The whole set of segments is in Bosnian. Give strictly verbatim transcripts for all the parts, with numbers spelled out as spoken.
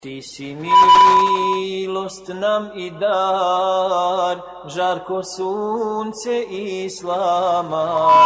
Ti si milost nam i dar, žarko sunce Islama,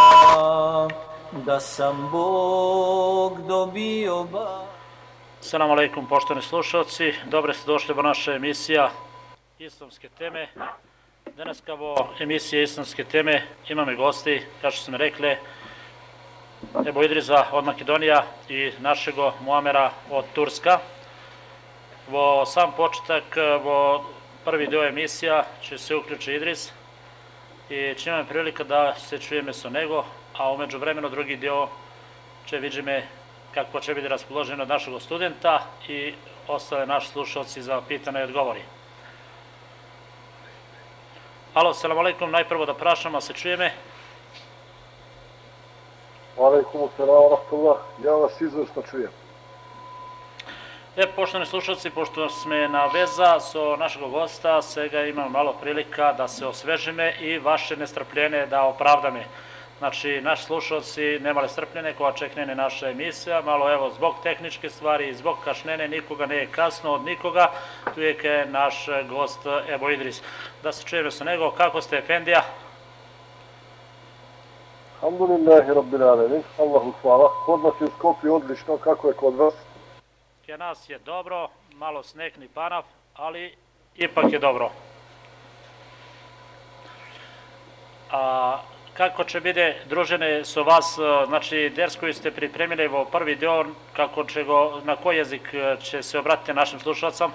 da sam Bog dobio bar. Assalamu alaikum, poštovani slušalci, dobro ste došli u naša emisija Islamske teme. Danas kao emisija Islamske teme imamo i gosti, kao što smo rekli, Ebu Idriza od Makedonija i našego Muamera od Turska. Vo sam početak, vo prvi dio emisija će se uključi Idris i će imamo prilika da se čujeme sa nego, a umeđu vremenu drugi dio će vidimo kako će biti raspoloženo od našeg studenta i ostale naši slušalci za pitanje i odgovori. Alo, selam alaikum, najprvo da prašamo, se čujeme. Alaikum, selam rahmatullah, ja vas izvrsno čujem. E, poštovani slušalci, pošto sme na veza so našeg gosta, svega imamo malo prilika da se osvežime i vaše nestrpljenje da opravdame. Znači, naši slušalci nemali strpljenje koja čeknene naša emisija, malo evo, zbog tehničke stvari, zbog kašnene, nikoga ne je kasno od nikoga, tu je naš gost Ebu Idris. Da se čujeme sa nego, kako ste, Efendija? Alhamdulillahi rabbil alamin, Allahu hvala, kod nas je u Skopju odlično, kako je kod vas? Kod nas je dobro, malo sneg ni panav, ali ipak je dobro. A kako će biti družene su vas, znači ders koji ste pripremili u prvi dio, kako će go, na koji jezik će se obratiti našim slušalcam?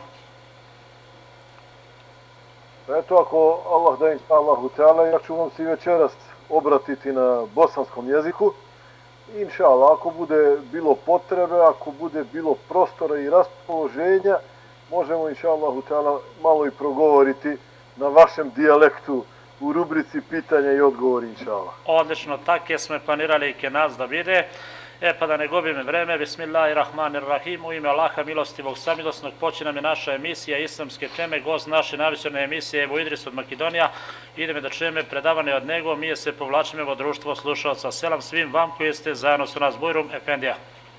Eto, ako Allah da inša Allahu Teala, ja ću vam se večeras obratiti na bosanskom jeziku. Inša Allah, ako bude bilo potrebe, ako bude bilo prostora i raspoloženja, možemo inša Allahu Teala malo i progovoriti na vašem dijalektu u rubrici pitanja i odgovori, inša Allah. Odlično, tako smo planirali i ke nas da vide. E pa da ne gubimo vreme, bismillahirrahmanirrahim, u ime Allaha milostivog samilosnog počinje nam naša emisija Islamske teme, gost naše navičarne emisije Ebu Idris od Makedonija. Ideme da čujeme predavanje od nego, mi je se povlačimo u društvo slušalca. Selam svim vam koji ste zajedno su nas Bujrum, Efendija.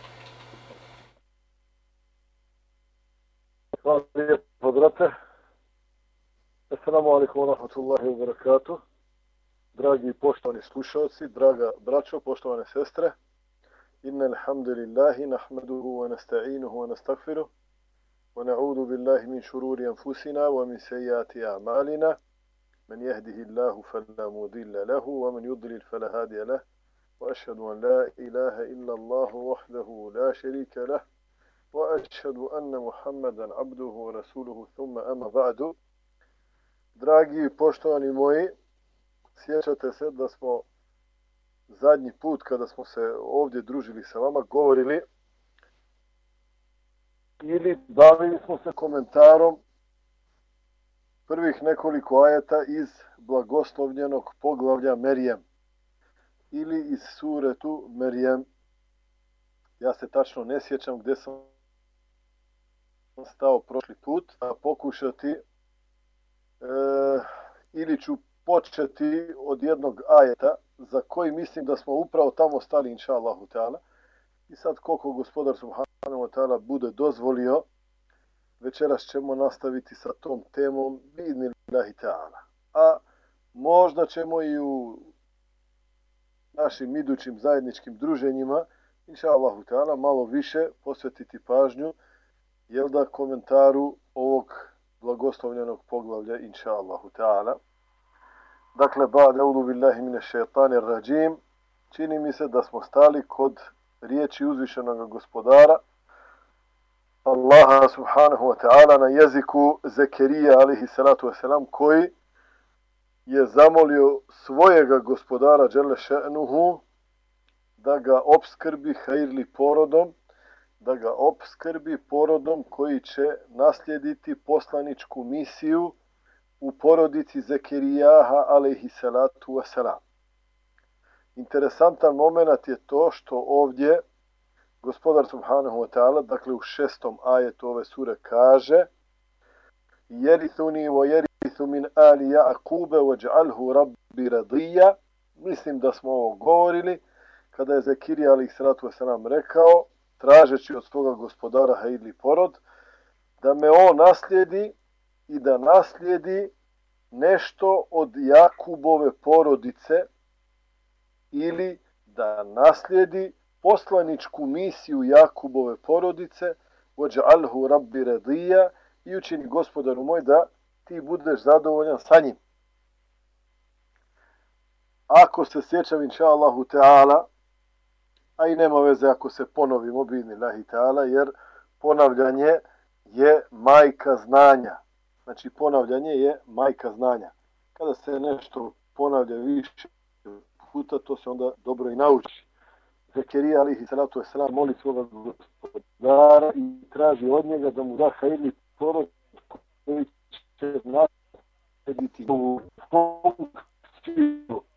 Hvala lijepo, brate. Assalamu alaikum wa rahmatullahi wa barakatuh. Dragi i poštovani slušalci, draga braćo, poštovane sestre, inna alhamdulillahi nahmaduhu wa nasta'inuhu wa nastagfiruh wa na'udhu billahi min shururi anfusina wa min sejjati a'malina man yahdihi Allahu fala mudilla lahu wa man yudlil fala hadiya lah wa ashhadu an la ilaha illa Allahu wahdahu la sharika lah wa ashhadu anna Muhammadan abduhu wa rasuluhu thumma amma ba'du. Dragi i poštovani moji, sjećate se da smo zadnji put kada smo se ovdje družili sa vama govorili ili bavili smo se komentarom prvih nekoliko ajeta iz blagoslovljenog poglavlja Merijem ili iz suretu Merijem. Ja se tačno ne sjećam gdje sam stao prošli put, a pokušati e, ili ću početi od jednog ajeta za koji mislim da smo upravo tamo stali, inša Allahu Teala. I sad koliko gospodar subhanahu wa ta'ala bude dozvolio, večeras ćemo nastaviti sa tom temom bi'idnillahi ta'ala. A možda ćemo i u našim idućim zajedničkim druženjima, inša Allahu Teala, malo više posvetiti pažnju, jel da, komentaru ovog blagoslovljenog poglavlja, inša Allahu Teala. Dakle, ba'd a'udhu billahi minash shaitanir rajim, čini mi se da smo stali kod riječi uzvišenog gospodara Allaha subhanahu wa ta'ala na jeziku Zekerija alaihi salatu wasalam, koji je zamolio svojega gospodara dželle še'nuhu da ga opskrbi hajrli porodom, da ga opskrbi porodom koji će naslijediti poslaničku misiju u porodici Zekerijaha alejhi salatu wasalam. Interesantan moment je to što ovdje gospodar subhanahu wa ta'ala, dakle u šestom ajetu ove sure kaže: Jerithuni wa jerithu min ali Ja'kube waj'alhu rabbi radija. Mislim da smo ovo govorili kada je Zekirija alejhi salatu wasalam rekao, tražeći od svoga gospodara hajrli porod, da me on naslijedi i da naslijedi nešto od Jakubove porodice ili da naslijedi poslaničku misiju Jakubove porodice وَجَعَلْهُ رَبِّ رَضِيًّا i učini gospodaru moj da ti budeš zadovoljan sa njim. Ako se sjećam, inša Allahu Teala, a i nema veze ako se ponovimo, bi'idhnillahi Teala, jer ponavljanje je majka znanja. Znači, ponavljanje je majka znanja. Kada se nešto ponavlja više puta, to se onda dobro i nauči. Zekerija, alihi salatu wasalam, moli svoga gospodara i traži od njega da mu da hajirni porod koji će naslediti u funkciju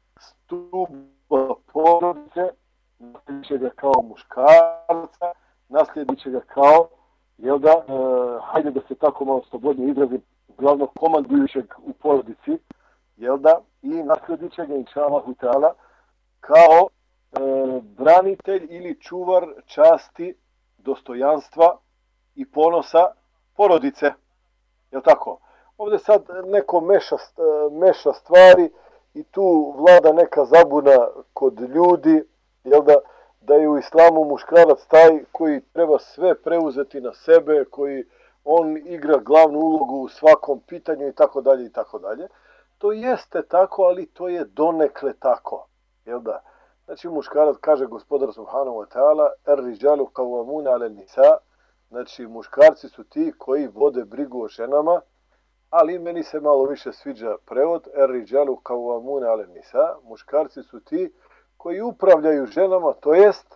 stuba porodice, naslijedit će ga kao muškarca, naslijedit će ga kao, jel da, e, hajde da se tako malo slobodnije izrazim, glavnog komandujućeg u porodici, jel da, i naslijedit će ga, inša Allahu Teala, kao e, branitelj ili čuvar časti, dostojanstva i ponosa porodice. Jel tako? Ovdje sad neko meša, meša stvari i tu vlada neka zabuna kod ljudi, jel da, da je u islamu muškarac taj koji treba sve preuzeti na sebe, koji on igra glavnu ulogu u svakom pitanju i tako dalje i tako dalje. To jeste tako, ali to je donekle tako. Jel da? Znači muškarac, kaže gospodar subhanahu wa ta'ala, er-riđalu qawwamuna 'ala an-nisa, znači muškarci su ti koji vode brigu o ženama, ali meni se malo više sviđa prevod, er-riđalu qawwamuna 'ala an-nisa, muškarci su ti koji upravljaju ženama, to jest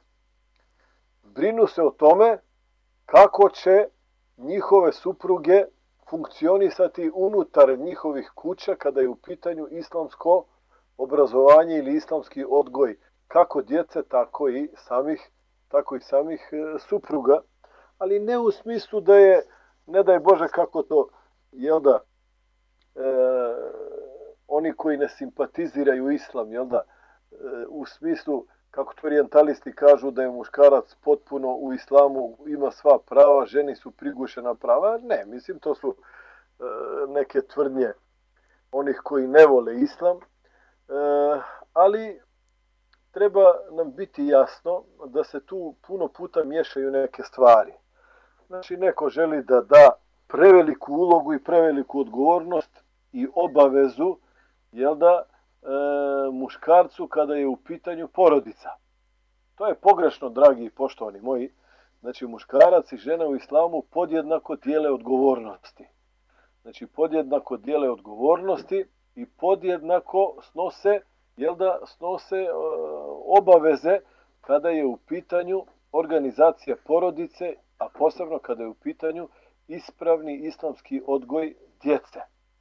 brinu se o tome kako će njihove supruge funkcionisati unutar njihovih kuća kada je u pitanju islamsko obrazovanje ili islamski odgoj, kako djece, tako i samih, tako i samih e, supruga, ali ne u smislu da je, ne daj Bože kako to, jel da, e, oni koji ne simpatiziraju islam, jel da, e, u smislu, kako to orijentalisti kažu da je muškarac potpuno u islamu, ima sva prava, ženi su prigušena prava, ne, mislim to su e, neke tvrdnje onih koji ne vole islam, e, ali treba nam biti jasno da se tu puno puta miješaju neke stvari. Znači, neko želi da da preveliku ulogu i preveliku odgovornost i obavezu, jel da, e, muškarcu kada je u pitanju porodica. To je pogrešno, dragi i poštovani moji. Znači, muškarac i žena u islamu podjednako dijele odgovornosti. Znači, podjednako dijele odgovornosti i podjednako snose, jel da, snose e, obaveze kada je u pitanju organizacija porodice, a posebno kada je u pitanju ispravni islamski odgoj djece.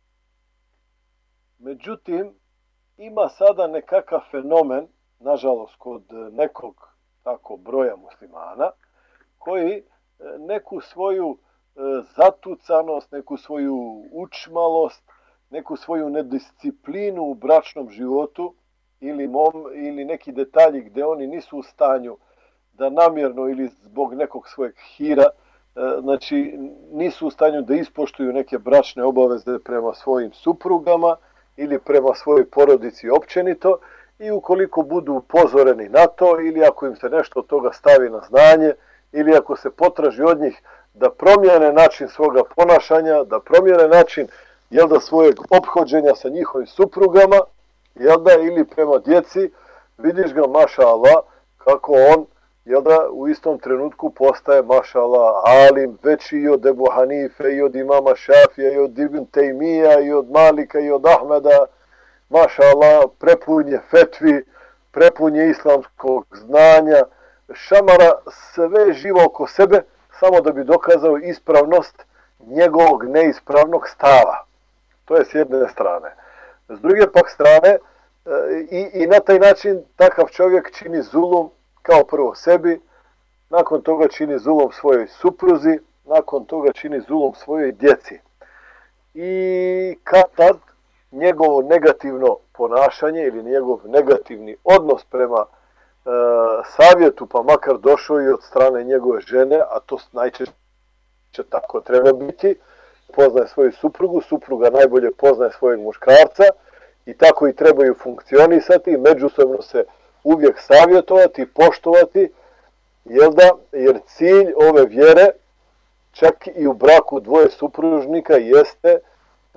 Međutim, ima sada nekakav fenomen, nažalost kod nekog tako broja muslimana, koji neku svoju zatucanost, neku svoju učmalost, neku svoju nedisciplinu u bračnom životu ili, mom, ili neki detalji gdje oni nisu u stanju da namjerno ili zbog nekog svojeg hira, znači nisu u stanju da ispoštuju neke bračne obaveze prema svojim suprugama ili prema svojoj porodici općenito, i ukoliko budu upozoreni na to ili ako im se nešto od toga stavi na znanje ili ako se potraži od njih da promijene način svoga ponašanja, da promijene način, jel da, svojeg ophođenja sa njihovim suprugama, jel da, ili prema djeci, vidiš ga, maša Allah, kako on, jel da, u istom trenutku postaje, maša Allah, alim veći i od Ebu Hanife, i od imama Šafija, i od Ibn Tejmija, i od Malika, i od Ahmeda, maša Allah, prepun je fetvi, prepun je islamskog znanja, šamara sve živo oko sebe, samo da bi dokazao ispravnost njegovog neispravnog stava. To je s jedne strane. S druge pak strane, i, i na taj način takav čovjek čini zulum kao prvo sebi, nakon toga čini zulum svojoj supruzi, nakon toga čini zulum svojoj djeci. I kad tad njegovo negativno ponašanje ili njegov negativni odnos prema e, savjetu, pa makar došao i od strane njegove žene, a to najčešće inače tako treba biti, poznaje svoju suprugu, supruga najbolje poznaje svojeg muškarca i tako i trebaju funkcionisati, međusobno se uvijek savjetovati, poštovati, jel da, jer cilj ove vjere, čak i u braku dvoje supružnika, jeste e,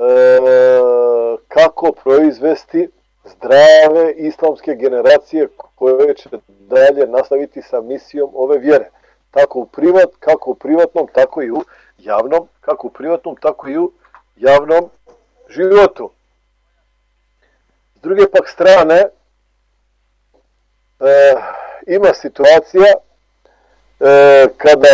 kako proizvesti zdrave islamske generacije koje će dalje nastaviti sa misijom ove vjere. Tako u privat, kako u privatnom, tako i u javnom, kako u privatnom, tako i u javnom životu. S druge pak strane, e, ima situacija e, kada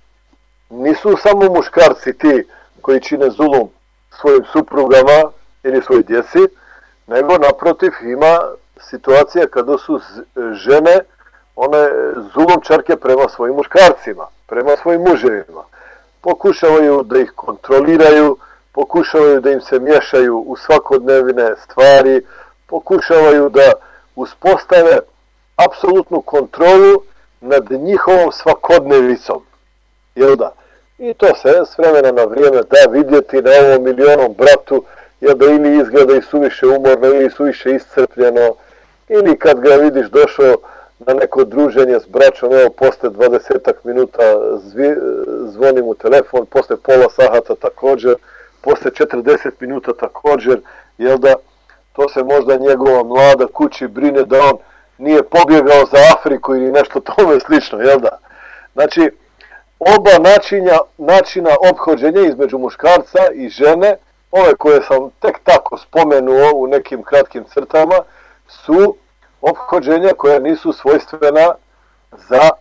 nisu samo muškarci ti koji čine zulum svojim suprugama ili svojoj djeci, nego naprotiv ima situacija kada su žene one zulumčarke prema svojim muškarcima, prema svojim muževima. Pokušavaju da ih kontroliraju, pokušavaju da im se miješaju u svakodnevne stvari, pokušavaju da uspostave apsolutnu kontrolu nad njihovom svakodnevicom. Jel da? I to se s vremena na vrijeme da vidjeti na ovom milionom bratu, jel da ili izgleda i suviše umorno, ili suviše iscrpljeno, ili kad ga vidiš došao na neko druženje s braćom, evo posle dvadesetak minuta zvi, zvoni mu telefon, posle pola sahata također, posle četrdeset minuta također, jel da, to se možda njegova mlada kući brine da on nije pobjegao za Afriku ili nešto tome slično, jel da? Znači, oba načina, načina ophođenja između muškarca i žene, ove koje sam tek tako spomenuo u nekim kratkim crtama, su ophođenja koja nisu svojstvena za e,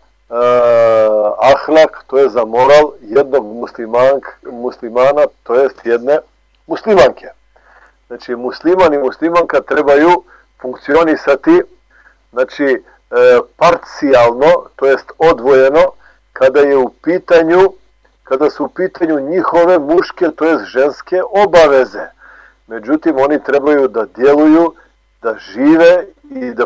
ahlak, to je za moral jednog muslimank, muslimana, to jest jedne muslimanke. Znači, musliman i muslimanka trebaju funkcionisati, znači, e, parcijalno, to jest odvojeno, kada je u pitanju, kada su u pitanju njihove muške, to jest ženske obaveze. Međutim, oni trebaju da djeluju, da žive i da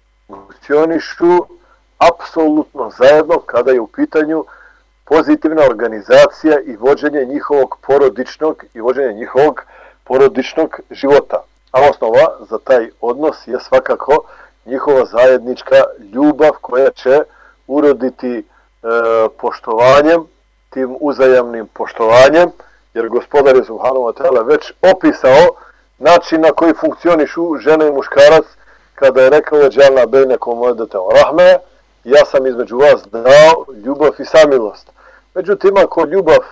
funkcionišu apsolutno zajedno kada je u pitanju pozitivna organizacija i vođenje njihovog porodičnog i vođenje njihovog porodičnog života. A osnova za taj odnos je svakako njihova zajednička ljubav koja će uroditi e, poštovanjem, tim uzajamnim poštovanjem, jer gospodar je subhanahu wa ta'ala već opisao način na koji funkcionišu žene i muškarac kada je rekao džalna bejnekom maveddeten wa rahme, ja sam između vas dao ljubav i samilost. Međutim, ako ljubav e,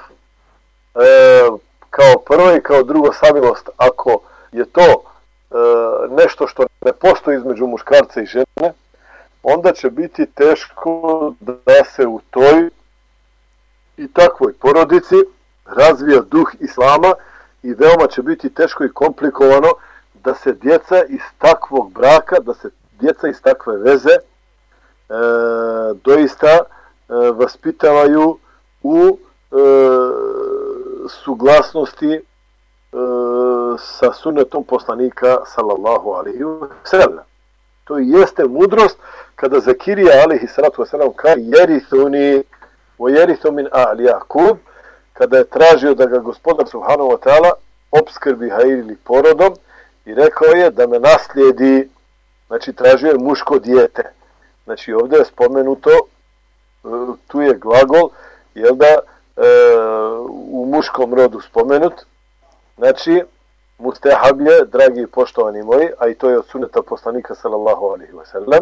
kao prvo i kao drugo samilost, ako je to e, nešto što ne postoji između muškarca i žene, onda će biti teško da se u toj i takvoj porodici razvija duh islama i veoma će biti teško i komplikovano da se djeca iz takvog braka, da se djeca iz takve veze e, doista e, vaspitavaju u e, suglasnosti e, sa sunnetom poslanika sallallahu alejhi ve sellem. To jeste mudrost kada Zakirija alejhi salatu vesselam kaže yerithuni wa yerithu min ahli Jakub, kada je tražio da ga gospodar subhanahu wa ta'ala opskrbi hajili porodom i rekao je da me naslijedi, znači tražio je muško dijete. Znači ovdje je spomenuto, tu je glagol, jel da, e, u muškom rodu spomenut, znači mustehab je, dragi i poštovani moji, a i to je od suneta poslanika sallallahu alejhi ve sellem,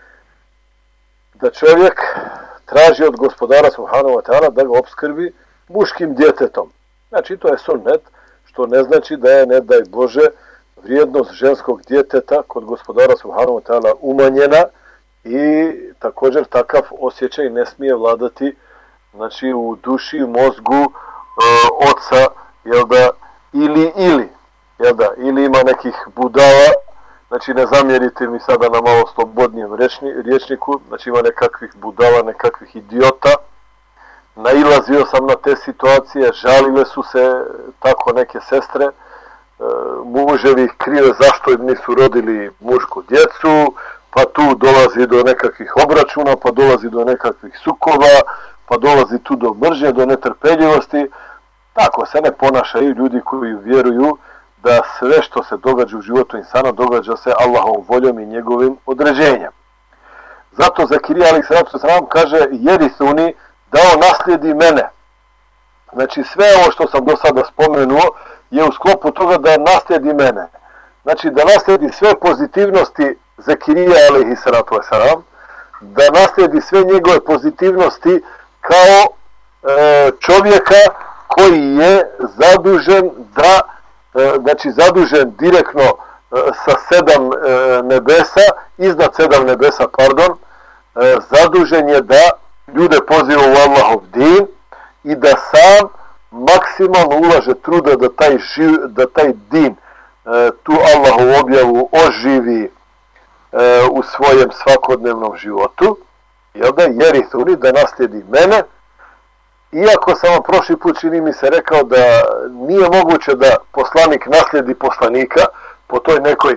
da čovjek traži od gospodara subhanahu wa ta'ala da ga opskrbi muškim djetetom. Znači to je sunnet, što ne znači da je, ne daj Bože, vrijednost ženskog djeteta kod gospodara subhanahu wa ta'ala umanjena i također takav osjećaj ne smije vladati, znači u duši i mozgu e, oca, jel da, ili ili, jel da, ili ima nekih budala, znači ne zamjerite mi sada na malo slobodnijem rječniku, znači ima nekakvih budala, nekakvih idiota. Nailazio sam na te situacije, žalile su se tako neke sestre, e, muževi krive zašto im nisu rodili mušku djecu, pa tu dolazi do nekakvih obračuna, pa dolazi do nekakvih sukoba, pa dolazi tu do mržnje, do netrpeljivosti. Tako se ne ponašaju ljudi koji vjeruju da sve što se događa u životu insana događa se Allahovom voljom i njegovim određenjem. Zato Zakirija alejhi selatu vesselam kaže jerithuni, da on naslijedi mene. Znači sve ovo što sam do sada spomenuo je u sklopu toga da naslijedi mene. Znači da naslijedi sve pozitivnosti Zakirija alejhi selatu vesselam, da naslijedi sve njegove pozitivnosti kao e, čovjeka koji je zadužen da e, znači zadužen direktno e, sa sedam e, nebesa, iznad sedam nebesa, pardon, e, zadužen je da ljude poziva u Allahov din i da sam maksimalno ulaže truda da taj, živ, da taj din, e, tu Allahovu objavu oživi e, u svojem svakodnevnom životu, jel da, jerithuni, da naslijedi mene. Iako sam vam prošli put, čini mi se, rekao da nije moguće da poslanik naslijedi poslanika po toj nekoj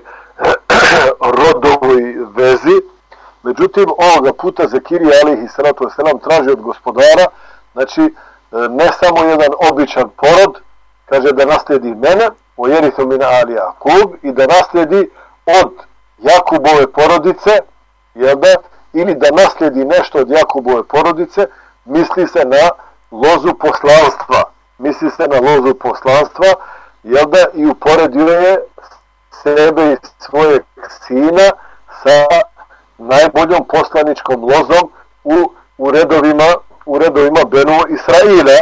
rodovoj vezi, međutim ovoga puta Zakirija alejhi selatu vesselam traži od gospodara, znači ne samo jedan običan porod, kaže da naslijedi mene, o jerithu min ali Jakub, i da naslijedi od Jakubove porodice, jel da, ili da naslijedi nešto od Jakubove porodice, misli se na lozu poslanstva, misli se na lozu poslanstva, jel da, i uporedio je sebe i svojeg sina sa najboljom poslaničkom lozom u, u redovima u redovima Benu Israila.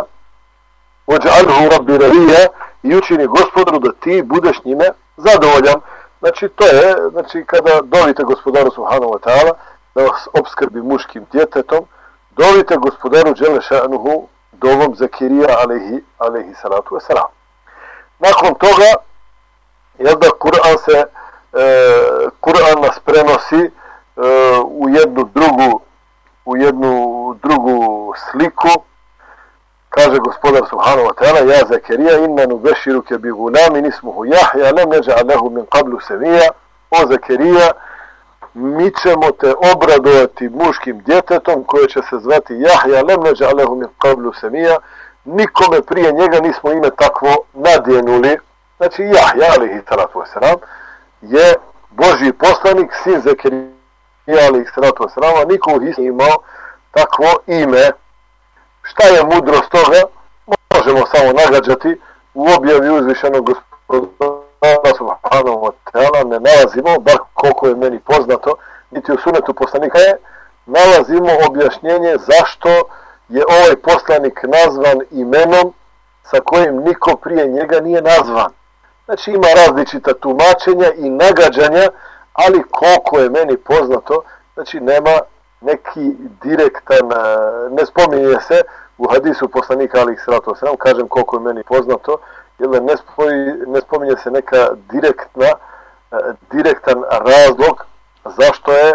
Ođ'alhu rabbi radija, i učini gospodaru da ti budeš njime zadovoljan. Znači to je, znači kada dovite gospodaru subhanahu wa ta'ala da vas opskrbi muškim djetetom, dovite gospodaru dželle šanuhu dovom Zakirija alejhi alejhi salatu vesselam. Nakon toga, jel da, Kur'an se e, Kur'an nas prenosi e, u jednu drugu u jednu drugu sliku. Kaže gospodar subhanahu wa ta'ala: ja Zakirija inna nubeshiruke bi gulamin ismuhu Jahja lem neđa'al lehu min qablu samija. O Zakirija, mi ćemo te obradovati muškim djetetom koje će se zvati Jahja lem neđa'al lehu min qablu samija. Nikome prije njega nismo ime takvo nadjenuli. Znači Jahja alejhi salatu vesselam je Božji poslanik, sin Zakirija alejhi salatu vesselam, a niko nije imao takvo ime. Šta je mudrost toga? Možemo samo nagađati. U objavi uzvišenog gospodara subhanahu wa ta'ala ne nalazimo, bar koliko je meni poznato, niti u sunetu poslanika je, nalazimo objašnjenje zašto je ovaj poslanik nazvan imenom sa kojim niko prije njega nije nazvan. Znači ima različita tumačenja i nagađanja, ali koliko je meni poznato, znači nema neki direktan, ne spominje se u hadisu poslanika alejhi salatu vesselam, kažem koliko je meni poznato, jer ne, spoji, ne spominje se neka direktna, direktan razlog zašto je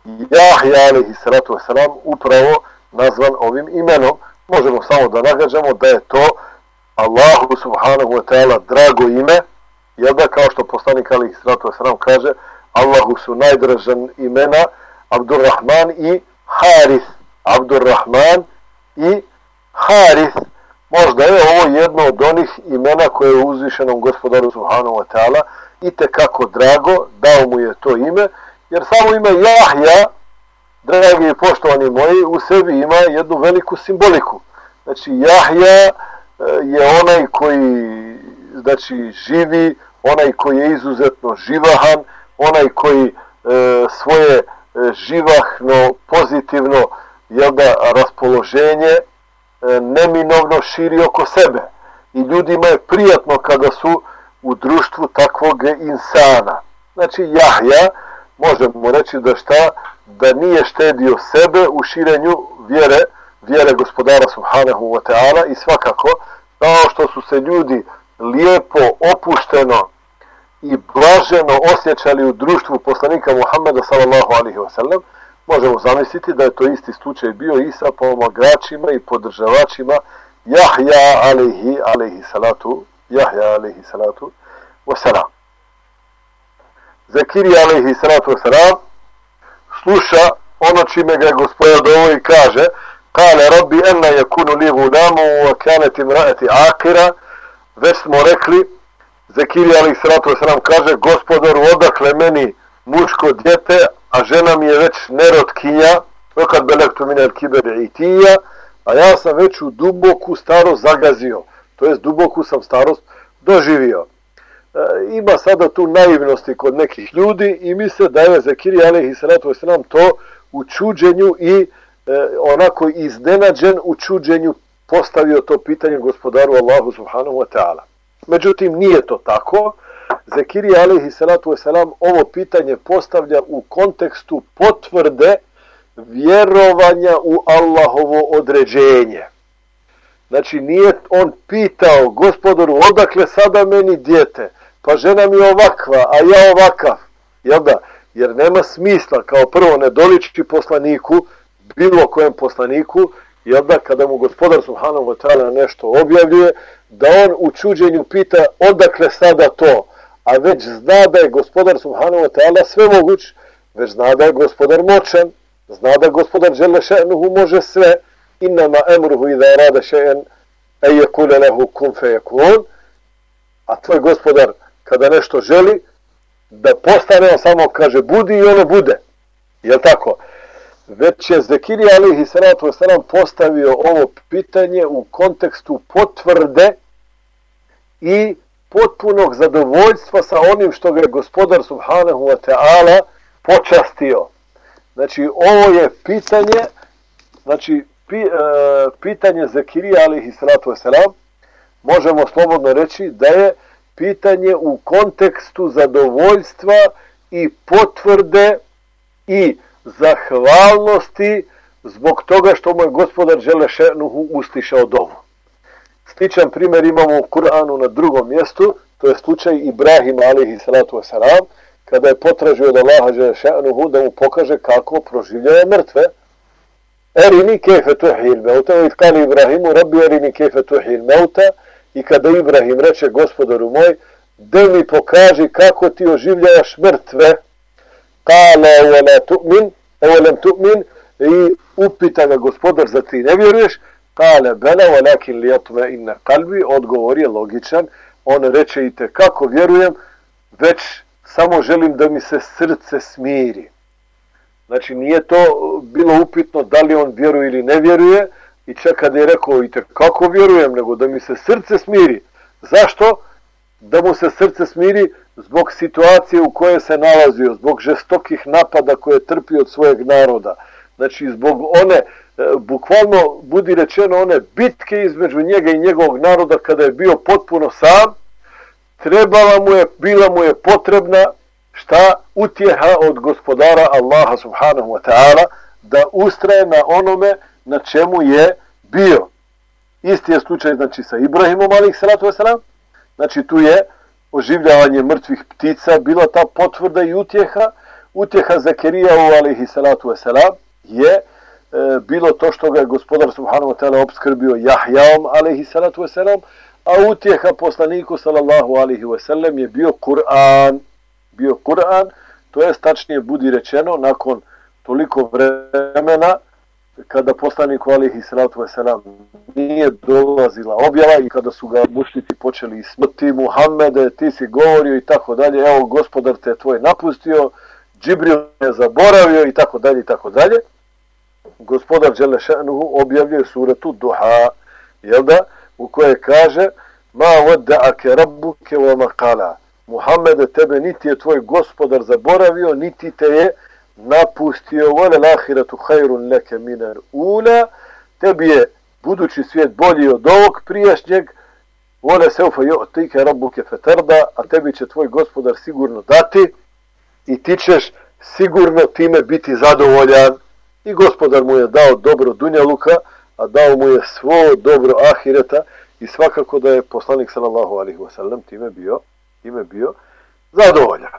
Jahja alejhi salatu vesselam upravo nazvan ovim imenom. Možemo samo da nagađamo da je to Allahu subhanahu wa ta'ala drago ime, jel da, kao što poslanik alejhi salatu vesselam kaže, Allahu su najdražan imena Abdurrahman i Harith. Abdurrahman i Harith. Možda je ovo jedno od onih imena koje je uzvišenom gospodaru subhanahu wa ta'ala itekako drago, dao mu je to ime, jer samo ime Jahja, dragi i poštovani moji, u sebi ima jednu veliku simboliku. Znači Jahja je onaj koji, znači, živi, onaj koji je izuzetno živahan, onaj koji e, svoje e, živahno, pozitivno, jel da, raspoloženje e, neminovno širi oko sebe. I ljudima je prijatno kada su u društvu takvog insana. Znači Jahja, možemo reći da šta, da nije štedio sebe u širenju vjere, vjere gospodara subhanahu wa ta'ala, i svakako, kao što su se ljudi lijepo, opušteno i blaženo osjećali u društvu poslanika Muhammeda sallallahu alejhi ve sellem, možemo zamisliti da je to isti slučaj bio i sa pomagačima i podržavačima Jahja alejhi alejhi salatu Jahja alejhi salatu vesselam. Zakirija alejhi salatu vesselam sluša ono čime ga gospodar dovoji, kaže: Kale rabbi enna yakunu li gulamu wa kanat imraati aqira. Već smo rekli, Zekirija alejhi salatu vesselam kaže, gospodaru, odakle meni muško dijete, a žena mi je već nerotkinja, kad belektu minel kiberi itija, a ja sam već u duboku starost zagazio, to jest duboku sam starost doživio. E, ima sada tu naivnosti kod nekih ljudi i misle da je Zekirija alejhi salatu vesselam to u čuđenju i e, onako iznenađen u čuđenju postavio to pitanje gospodaru Allahu subhanahu wa ta'ala. Međutim, nije to tako. Zekirija alejhi salatu vesselam ovo pitanje postavlja u kontekstu potvrde vjerovanja u Allahovo određenje. Znači, nije on pitao gospodaru, odakle sada meni dijete? Pa žena mi je ovakva, a ja ovakav. Jel da? Jer nema smisla, kao prvo, ne doliči poslaniku, bilo kojem poslaniku, jel da, kada mu gospodar subhanahu wa ta'ala nešto objavljuje, da on u čuđenju pita odakle sada to, a već zna da je gospodar subhanahu wa ta'ala svemoguć, već zna da je gospodar moćan, zna da gospodar dželle še'nuhu može sve, innama emruhu idha arada še'en e yekule lehu kun feyekun, a tvoj gospodar kada nešto želi da postane, on samo kaže budi i ono bude. Jel tako? Već je Zekirija alejhi salatu vesselam postavio ovo pitanje u kontekstu potvrde i potpunog zadovoljstva sa onim što ga je gospodar subhanahu wa ta'ala počastio. Znači, ovo je pitanje, znači, pi, e, pitanje Zekirija alejhi salatu vesselam, možemo slobodno reći da je pitanje u kontekstu zadovoljstva i potvrde i zahvalnosti zbog toga što mu je gospodar dželle še'nuhu uslišao dovu. Sličan primjer imamo u Kur'anu na drugom mjestu, to je slučaj Ibrahima alejhi salatu vesselam, kada je potražio od Allaha dželle še'nuhu da mu pokaže kako proživljava mrtve. Erini kejfe tuhil meuta, i kali Ibrahimu, rabbi erini kejfe tuhil meuta, i kada Ibrahim reče gospodaru moj, da mi pokaži kako ti oživljavaš mrtve, kala wala tu'min, awalam tu'min, i upita ga gospodar, za ti ne vjeruješ? Kale bela walakin liyatma inna qalbi, odgovor je logičan, on reče i te kako vjerujem, već samo želim da mi se srce smiri. Znači, nije to bilo upitno da li on vjeruje ili ne vjeruje, i čak kada je rekao i te kako vjerujem, nego da mi se srce smiri. Zašto? Da mu se srce smiri zbog situacije u kojoj se nalazio, zbog žestokih napada koje je trpio od svojeg naroda. Znači, zbog one, bukvalno budi rečeno, one bitke između njega i njegovog naroda kada je bio potpuno sam, trebala mu je, bila mu je potrebna šta? Utjeha od gospodara Allaha subhanahu wa ta'ala, da ustraje na onome na čemu je bio. Isti je slučaj, znači, sa Ibrahimom alejhi salatu vesselam. Znači, tu je oživljavanje mrtvih ptica bila ta potvrda i utjeha. Utjeha Zekerijahu alejhi salatu vesselam je e, bilo to što ga je gospodar subhanahu wa ta'ala opskrbio Jahjaom alejhi salatu vesselam, a utjeha poslaniku sallallahu alejhi ve sellem je bio Kur'an. Bio Kur'an, to je tačnije budi rečeno nakon toliko vremena kada poslaniku alejhi salatu vesselam nije dolazila objava i kada su ga mušnici počeli smrti, Muhammede, ti si govorio i tako dalje, evo gospodar te tvoj napustio, Džibril je zaboravio i tako dalje i tako dalje. Gospodar dželle še'nuhu objavljuje suratu Duha, jel da, u kojoj kaže ma wadda'aka rabbuka wa ma qala. Muhammede, tebe niti je tvoj gospodar zaboravio, niti te je napustio, wala lahiratu khairun laka min al-ula, tebi je budući svijet bolji od ovog prijašnjeg, wala sawfa yu'tika rabbuka fatarda, a tebi će tvoj gospodar sigurno dati i ti ćeš sigurno time biti zadovoljan. I gospodar mu je dao dobro dunjaluka, a dao mu je svo dobro ahireta, i svakako da je poslanik sallallahu alejhi ve sellem time bio, time bio zadovoljan.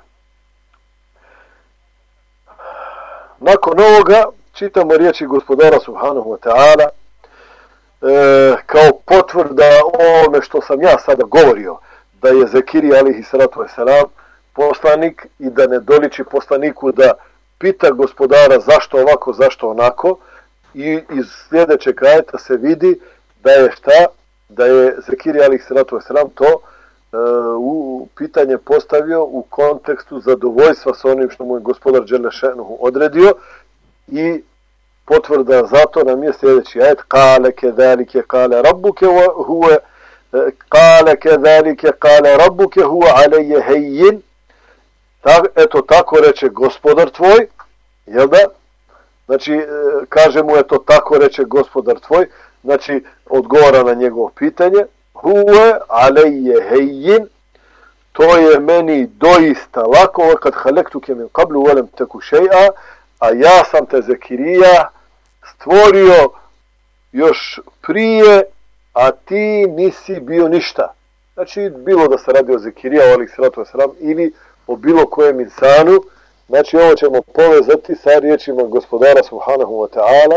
Nakon ovoga čitamo riječi gospodara subhanahu wa ta'ala e, kao potvrda ovome što sam ja sada govorio, da je Zekirija alejhi salatu vesselam poslanik i da ne doliči poslaniku da pita gospodara zašto ovako, zašto onako. I iz sljedećeg ajeta se vidi da je šta? Da je Zekirija alejhi selatu vesselam to uh, u pitanje postavio u kontekstu zadovoljstva sa onim što mu je gospodar dželle šanuhu odredio i potvrda zato nam je sljedeći ajet kale kedalike kale rabbuke huve kale kedalike kale rabbuke huve alejje hejjin. Eto tako reče gospodar tvoj, jel da? Znači, kaže mu, eto tako reče gospodar tvoj, znači, odgovara na njegovo pitanje, huve alejje hejjin, to je meni doista lako, kad halektuke min qablu volem teku šeja, a ja sam te Zekirija stvorio još prije, a ti nisi bio ništa. Znači, bilo da se radi o Zekirija, alejhi selatu vesselam, ili o bilo kojem insanu. Znači, ovo ćemo povezati sa riječima gospodara subhanahu wa ta'ala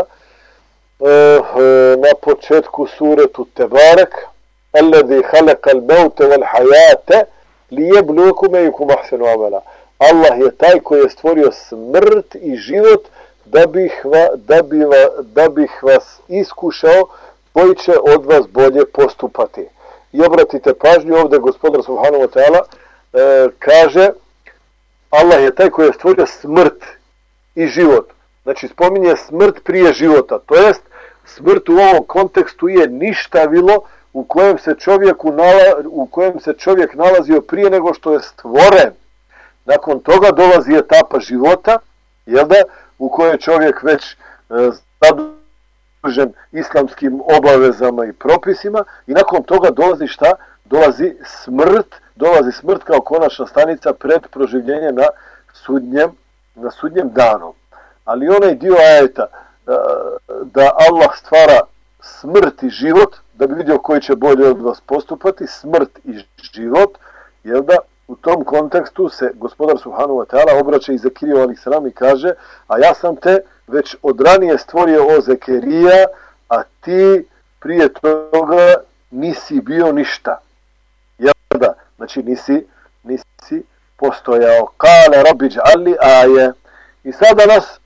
na početku suretu Tebarek, alladhi halakal mevte wal hayate lijeblukum ejukum ahsenu amela. Allah je taj koji je stvorio smrt i život da bih, va, da bi va, da bih vas iskušao koji će od vas bolje postupati. I obratite pažnju, ovdje gospodar subhanahu wa ta'ala e, kaže Allah je taj koji je stvorio smrt i život. Znači spominje smrt prije života. To jest smrt u ovom kontekstu je ništavilo u kojem se čovjeku nala, u kojem se čovjek nalazio prije nego što je stvoren. Nakon toga dolazi etapa života, jel da, u kojoj čovjek već e, zadužen islamskim obavezama i propisima i nakon toga dolazi šta? Dolazi smrt, dolazi smrt kao konačna stanica pred proživljenje na sudnjem, na sudnjem danu. Ali onaj dio ajeta da Allah stvara smrt i život, da bi vidio koji će bolje od vas postupati, smrt i život, jel da u tom kontekstu se gospodar subhanahu wa ta'ala obraća i Zekiriju alejhi selam i kaže, a ja sam te već od ranije stvorio o Zekirija, a ti prije toga nisi bio ništa. Jel da? Znači nisi, nisi postojao. Kale rabbi dž'alli aje. I sada nas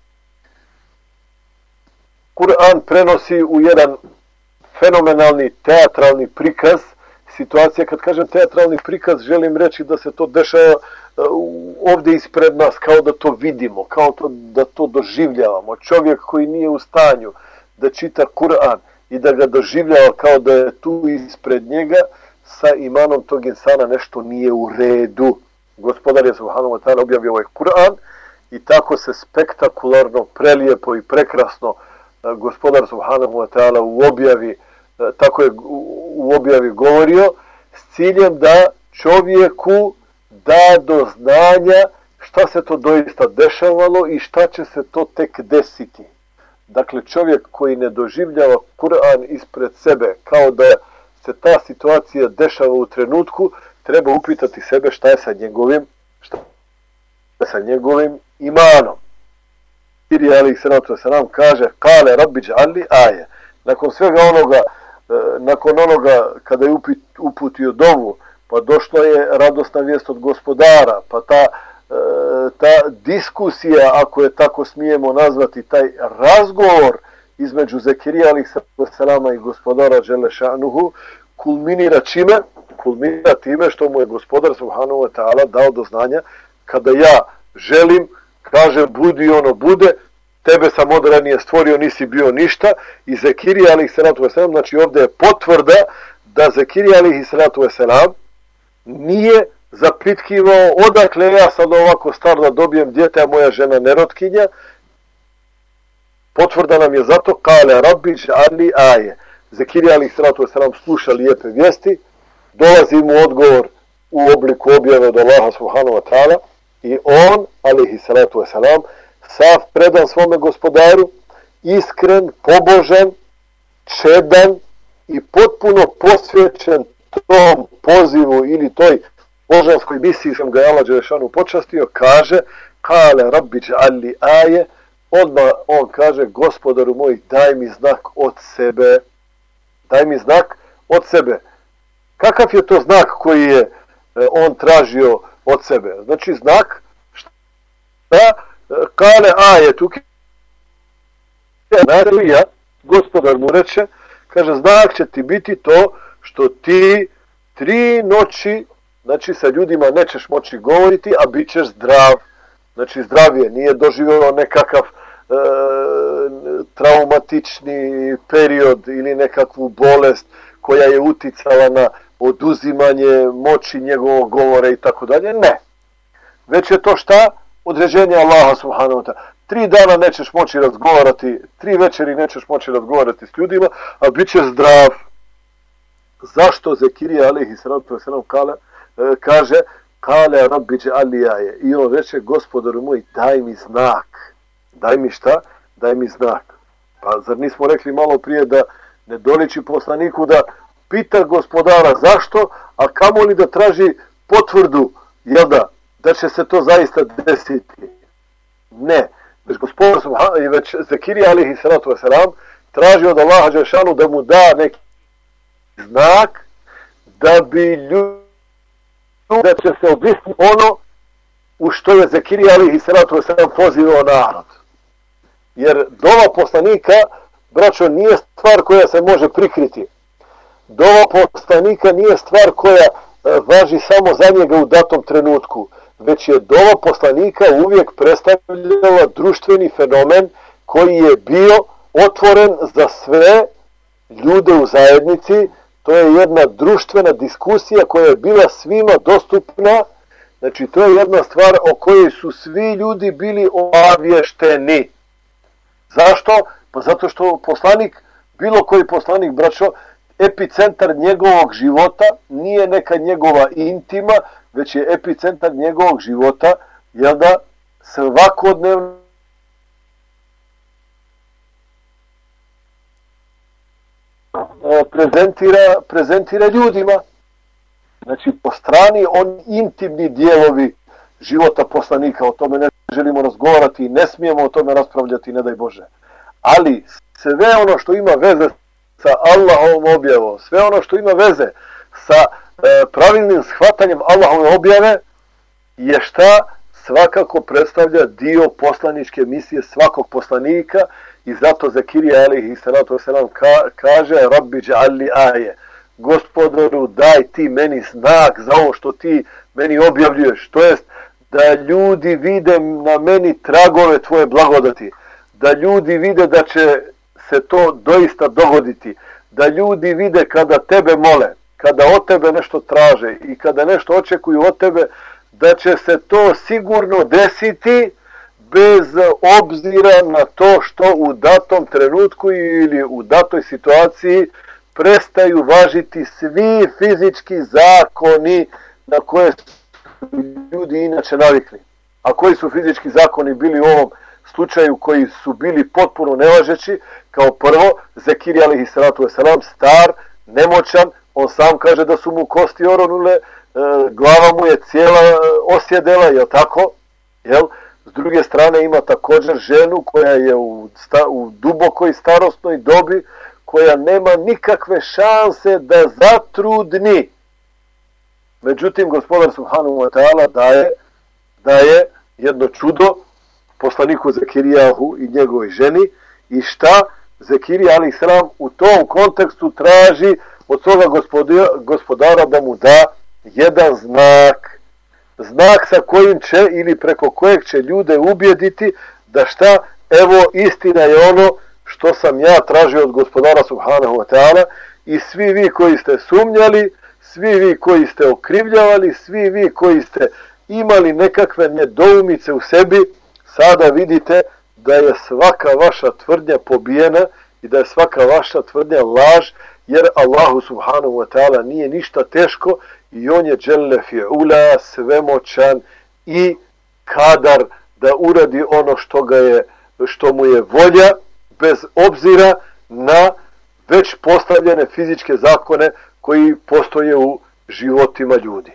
Kur'an prenosi u jedan fenomenalni teatralni prikaz situacije. Kad kažem teatralni prikaz, želim reći da se to dešava ovdje ispred nas, kao da to vidimo, kao to, da to doživljavamo. Čovjek koji nije u stanju da čita Kur'an i da ga doživljava kao da je tu ispred njega, sa imanom tog insana nešto nije u redu. Gospodar je subhanahu wa ta'ala objavio ovaj Kur'an i tako se spektakularno, prelijepo i prekrasno gospodar subhanahu wa ta'ala u objavi, tako je u objavi govorio, s ciljem da čovjeku da do znanja šta se to doista dešavalo i šta će se to tek desiti. Dakle, čovjek koji ne doživljava Kur'an ispred sebe kao da se ta situacija dešava u trenutku, treba upitati sebe šta je sa njegovim, šta je sa njegovim imanom. Zekirija alejhi selatu vesselam kaže kale rabbi dž'alli aje. Nakon svega onoga, nakon onoga kada je uputio dovu, pa došla je radosna vijest od gospodara, pa ta, ta diskusija, ako je tako smijemo nazvati, taj razgovor između Zekirija alejhi selatu vesselama i gospodara dželle šanuhu kulminira čime? Kulminira time što mu je gospodar subhanahu wa ta'ala dao do znanja, kada ja želim, kaže budi ono bude, tebe sam od ranije stvorio, nisi bio ništa. I Zekirija alejhi selatu vesselam, znači ovdje je potvrda da Zekirija alejhi selatu vesselam nije zapitkivao odakle ja sad ovako star da dobijem dijete, a moja žena nerotkinja. Potvrda nam je zato kale rabbi dž'alli aje. Zekirija alejhi selatu vesselam sluša lijepe vijesti, dolazi mu odgovor u obliku objave od Allaha subhanahu wa ta'ala i on, alejhi salatu vesselam, sav predan svome gospodaru, iskren, pobožan, čedan i potpuno posvećen tom pozivu ili toj božanskoj misiji što ga je Allah dželešanu počastio, kaže kale rabbi dž'alli aje, odmah on kaže gospodaru moj daj mi znak od sebe, daj mi znak od sebe. Kakav je to znak koji je on tražio od sebe? Znači znak šta? Kale aje, tu Zekirija, gospodar mu reče, kaže, znak će ti biti to što ti tri noći, znači sa ljudima nećeš moći govoriti, a bit ćeš zdrav. Znači zdravije, nije doživio nekakav e, traumatični period ili nekakvu bolest koja je uticala na oduzimanje moći njegovog govora i tako dalje. Ne. Već je to šta? Određenje Allaha subhanahu wa ta'ala. Tri dana nećeš moći razgovarati, tri večeri nećeš moći razgovarati s ljudima, a bit ćeš zdrav. Zašto Zekirija alejhi salatu vesselam kaže kale rabbi dž'alni aje, i on reče, gospodaru moj, daj mi znak. Daj mi šta? Daj mi znak. Pa zar nismo rekli malo prije da ne doliči poslaniku da pita gospodara zašto, a kamoli da traži potvrdu, jel da, da će se to zaista desiti. Ne. Već gospodar i već Zekirija alejhi salatu vesselam traži od Allaha dželešanu da mu da neki znak da bi ljudi, da će se obisniti ono u što je Zekirija alejhi salatu vesselam pozivao narod. Jer dova poslanika, braćo, nije stvar koja se može prikriti. Dova poslanika nije stvar koja važi samo za njega u datom trenutku, već je dova poslanika uvijek predstavljala društveni fenomen koji je bio otvoren za sve ljude u zajednici. To je jedna društvena diskusija koja je bila svima dostupna. Znači, to je jedna stvar o kojoj su svi ljudi bili obavješteni. Zašto? Pa zato što poslanik, bilo koji poslanik, braćo, epicentar njegovog života nije neka njegova intima, već je epicentar njegovog života, jel da, svakodnevno prezentira, prezentira ljudima. Znači, po strani on intimni dijelovi života poslanika, o tome ne želimo razgovarati i ne smijemo o tome raspravljati, ne daj Bože. Ali sve ono što ima veze sa Allahovom objavom, sve ono što ima veze sa e, pravilnim shvatanjem Allahove objave je šta? Svakako predstavlja dio poslaničke misije svakog poslanika, i zato Zekirija alejhi salatu vesselam ka, kaže rabbi dž'alni aje, gospodaru, daj ti meni znak za ovo što ti meni objavljuješ, to jest da ljudi vide na meni tragove tvoje blagodati, da ljudi vide da će se to doista dogoditi, da ljudi vide kada tebe mole, kada od tebe nešto traže i kada nešto očekuju od tebe, da će se to sigurno desiti bez obzira na to što u datom trenutku ili u datoj situaciji prestaju važiti svi fizički zakoni na koje su ljudi inače navikli. A koji su fizički zakoni bili u ovom slučaju, koji su bili potpuno nevažeći? Kao prvo, Zekirija alejhi salatu vesselam, star, nemoćan, on sam kaže da su mu kosti oronule, e, glava mu je cijela osjedela, jel tako? Jel? S druge strane ima također ženu koja je u, sta, u dubokoj starosnoj dobi, koja nema nikakve šanse da zatrudni. Međutim, gospodar subhanahu wa ta'ala daje, daje jedno čudo poslaniku Zekirijahu i njegovoj ženi, i šta Zekirija alejhi selam u tom kontekstu traži od svoga gospodara da mu da jedan znak. Znak sa kojim će ili preko kojeg će ljude ubjediti da šta, evo istina je ono što sam ja tražio od gospodara subhanahu wa ta'ala, i svi vi koji ste sumnjali, svi vi koji ste okrivljavali, svi vi koji ste imali nekakve nedoumice u sebi, sada vidite da je svaka vaša tvrdnja pobijena i da je svaka vaša tvrdnja laž, jer Allahu subhanahu wa ta'ala nije ništa teško i on je dželle fi'ula, svemoćan i kadar da uradi ono što ga je, što mu je volja, bez obzira na već postavljene fizičke zakone koji postoje u životima ljudi.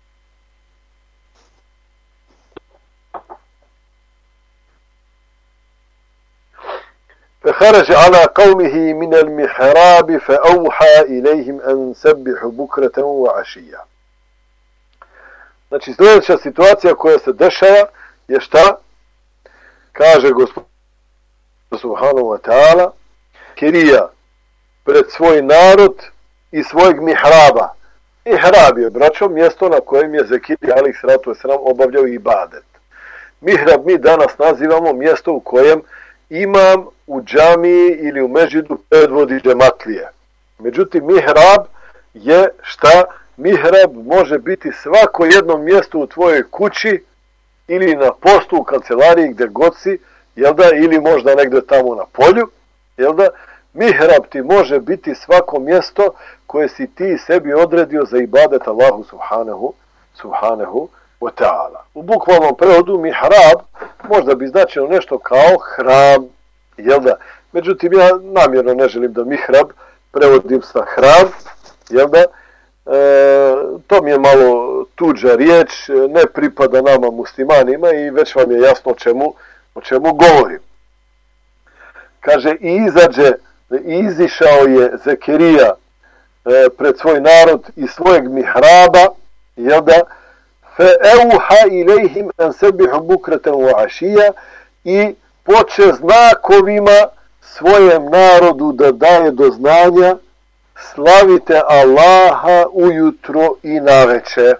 فخرج على قومه من المحراب فأوحى إليهم أن سبحوا بكرة وعشيا. Znači, sljedeća situacija koja se dešava je šta? Kaže gospodar subhanahu wa ta'ala kirija pred svoj narod i svojeg mihraba. Mihrab je, braćo, mjesto na kojem je Zekirija alejhi salatu vesselam obavljao ibadet. Mihrab mi danas nazivamo mjesto u kojem imam u džamiji ili u međidu predvodi džematlije. Međutim, mihrab je šta? Mihrab može biti svako jedno mjesto u tvojoj kući ili na postu u kancelariji gdje god si, jel da, ili možda negdje tamo na polju, jel da. Mihrab ti može biti svako mjesto koje si ti sebi odredio za ibadet Allahu subhanahu, subhanahu wa ta'ala. U bukvalnom prevodu mihrab možda bi značilo nešto kao hram, jel da? Međutim, ja namjerno ne želim da mihrab prevodim sa hram, jel da? E, to mi je malo tuđa riječ, ne pripada nama muslimanima i već vam je jasno o čemu, o čemu govorim. Kaže, i izađe, i izišao je Zekirija e, pred svoj narod i svojeg mihraba, jel da? Fe euha ilejhim en sebihu bukreten wa ašija, i poče znakovima svojem narodu da daje do znanja: slavite Allaha ujutro i naveče.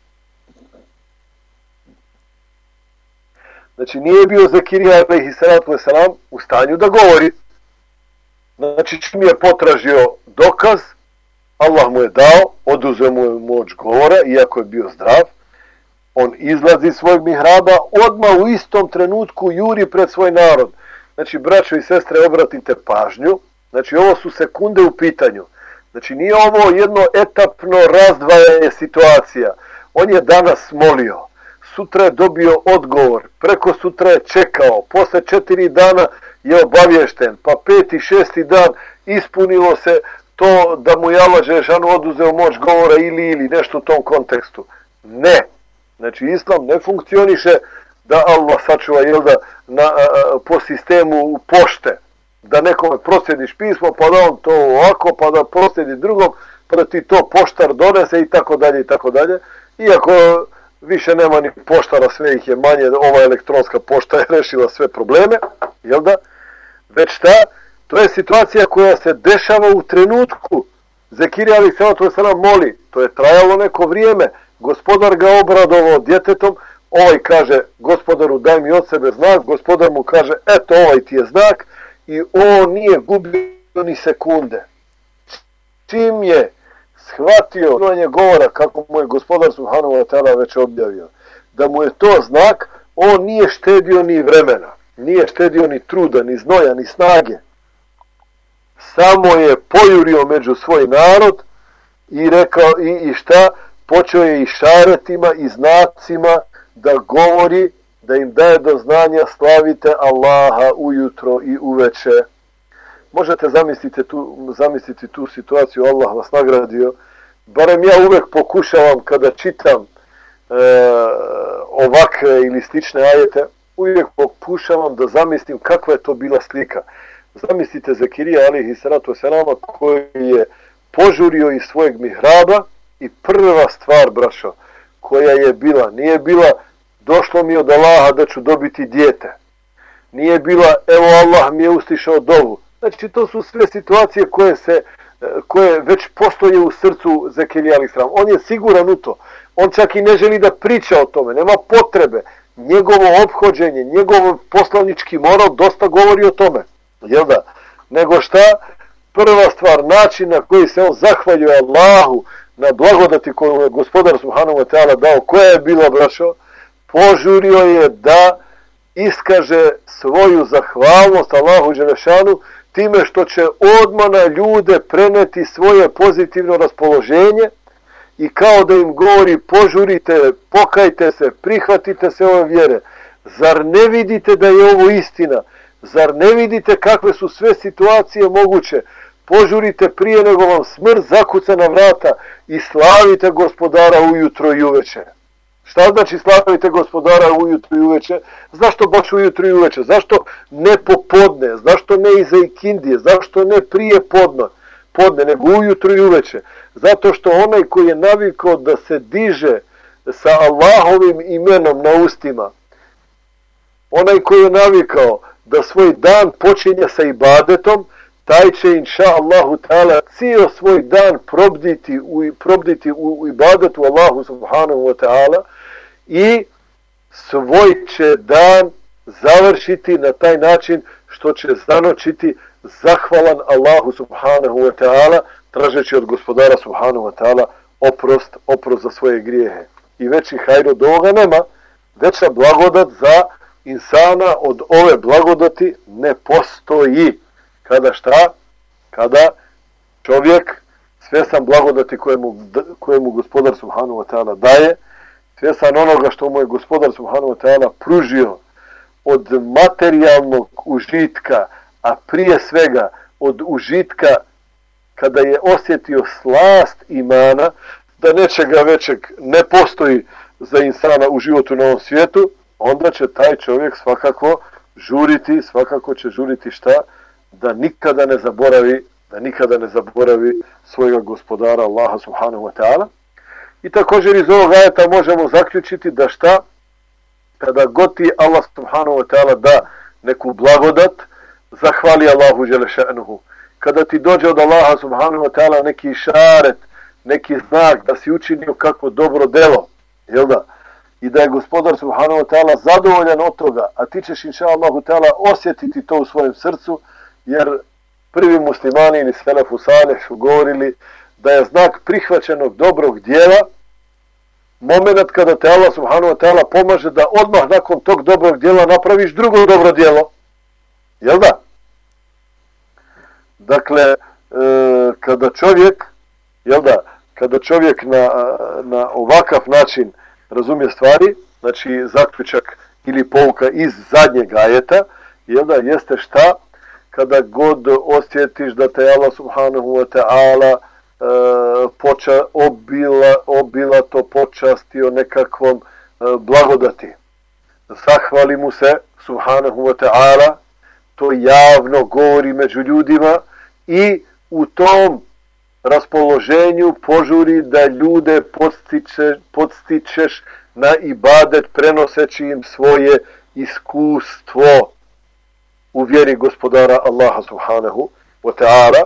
Znači, nije bio Zekirija alejhi salatu vesselam u stanju da govori. Znači, čim je potražio dokaz, Allah mu je dao, oduzeo mu je moć govora, iako je bio zdrav. On izlazi iz svojeg mihraba, odmah u istom trenutku juri pred svoj narod. Znači, braćo i sestre, obratite pažnju. Znači, ovo su sekunde u pitanju. Znači, nije ovo jedno etapno razdvajanje situacija. On je danas molio, sutra je dobio odgovor, preko sutra je čekao, posle četiri dana je obavješten, pa peti, šesti dan ispunilo se to da mu je Allah dželešanu oduzeo moć govora ili ili nešto u tom kontekstu. Ne. Znači, islam ne funkcioniše da Allah sačuva, jel da, na, a, po sistemu pošte. Da nekome proslijediš pismo, pa da on to ovako, pa da proslijedi drugom, pa da ti to poštar donese i tako dalje i tako dalje. Iako više nema ni poštara, sve ih je manje, ova elektronska pošta je rešila sve probleme, jel da? Već šta? To je situacija koja se dešava u trenutku. Zekirija alejhi salatu vesselam moli, to je trajalo neko vrijeme, gospodar ga obradovao djetetom, ovaj kaže, gospodaru daj mi od sebe znak, gospodar mu kaže, eto ovaj ti je znak, i on nije gubio ni sekunde. Čim je shvatio čuvanje govora, kako mu je gospodar subhanahu wa ta'ala već objavio, da mu je to znak, on nije štedio ni vremena, nije štedio ni truda, ni znoja, ni snage. Samo je pojurio među svoj narod i rekao, i, i šta? Počeo je i šaretima i znacima da govori, da im daje do znanja slavite Allaha ujutro i uveče. Možete zamisliti tu, zamisliti tu situaciju, Allah vas nagradio. Barem ja uvek pokušavam kada čitam e, ovakve ili slične ajete, uvijek pokušavam da zamislim kakva je to bila slika. Zamislite Zekirija alejhi salatu vesselam koji je požurio iz svojeg mihraba i prva stvar, braćo, koja je bila, nije bila došlo mi od Allaha da ću dobiti dijete. Nije bila, evo Allah mi je uslišao dovu. Znači, to su sve situacije koje se, koje već postoje u srcu Zekirija alejhi salam. On je siguran u to. On čak i ne želi da priča o tome. Nema potrebe. Njegovo ophođenje, njegov poslanički moral dosta govori o tome. Jel da? Nego šta? Prva stvar, način na koji se on zahvaljuje Allahu na blagodati koju je gospodar subhanahu wa ta'ala dao, koja je bila, braćo, požurio je da iskaže svoju zahvalnost Allahu dželešanu time što će odmah na ljude preneti svoje pozitivno raspoloženje i kao da im govori požurite, pokajte se, prihvatite se ove vjere. Zar ne vidite da je ovo istina? Zar ne vidite kakve su sve situacije moguće? Požurite prije nego vam smrt zakuca na vrata i slavite gospodara ujutro i uveče. Šta znači slavite gospodara ujutro i uveče? Zašto baš ujutro i uveče? Zašto ne popodne? Zašto ne iza ikindije? Zašto ne prije podne? Podne, nego ujutro i uveče. Zato što onaj koji je navikao da se diže sa Allahovim imenom na ustima, onaj koji je navikao da svoj dan počinje sa ibadetom, taj će inša Allahu ta'ala cijel svoj dan probditi u, probditi u ibadetu Allahu subhanahu wa ta'ala i svoj će dan završiti na taj način što će zanočiti zahvalan Allahu subhanahu wa ta'ala, tražeći od gospodara subhanahu wa ta'ala oprost, oprost za svoje grijehe. I veći hajr od ovoga nema, veća blagodat za insana od ove blagodati ne postoji. Kada šta? Kada čovjek svjestan blagodati kojemu, kojemu gospodar subhanahu wa ta'ala daje, svjestan onoga što mu je gospodar subhanahu wa ta'ala pružio od materijalnog užitka, a prije svega od užitka kada je osjetio slast imana, da nečega većeg ne postoji za insana u životu na ovom svijetu, onda će taj čovjek svakako žuriti, svakako će žuriti šta? Da nikada ne zaboravi, da nikada ne zaboravi svojega gospodara Allaha subhanahu wa ta'ala. I također iz ovog ajeta možemo zaključiti da šta? Kada god ti Allah subhanahu wa ta'ala da neku blagodat, zahvali Allahu dželle šanuhu. Kada ti dođe od Allaha subhanahu wa ta'ala neki šaret, neki znak da si učinio kakvo dobro delo, jel da? I da je gospodar subhanahu wa ta'ala zadovoljan od toga, a ti ćeš inša Allahu ta'ala osjetiti to u svojem srcu, jer prvi muslimani ili selefu salih su govorili da je znak prihvaćenog dobrog djela moment kada te Allah subhanahu wa ta'ala pomaže da odmah nakon tog dobrog djela napraviš drugo dobro djelo. Jel da? Dakle, e, kada čovjek, jel da, kada čovjek na, na ovakav način razumije stvari, znači zaključak ili pouka iz zadnjeg ajeta, jel da, jeste šta? Kada god osjetiš da te Allah subhanahu wa ta'ala e, poča, obila, obila to počastio nekakvom e, blagodati. Zahvali mu se subhanahu wa ta'ala, to javno govori među ljudima i u tom raspoloženju požuri da ljude podstiče, podstičeš na ibadet prenoseći im svoje iskustvo u vjeri gospodara Allaha subhanahu wa ta'ala.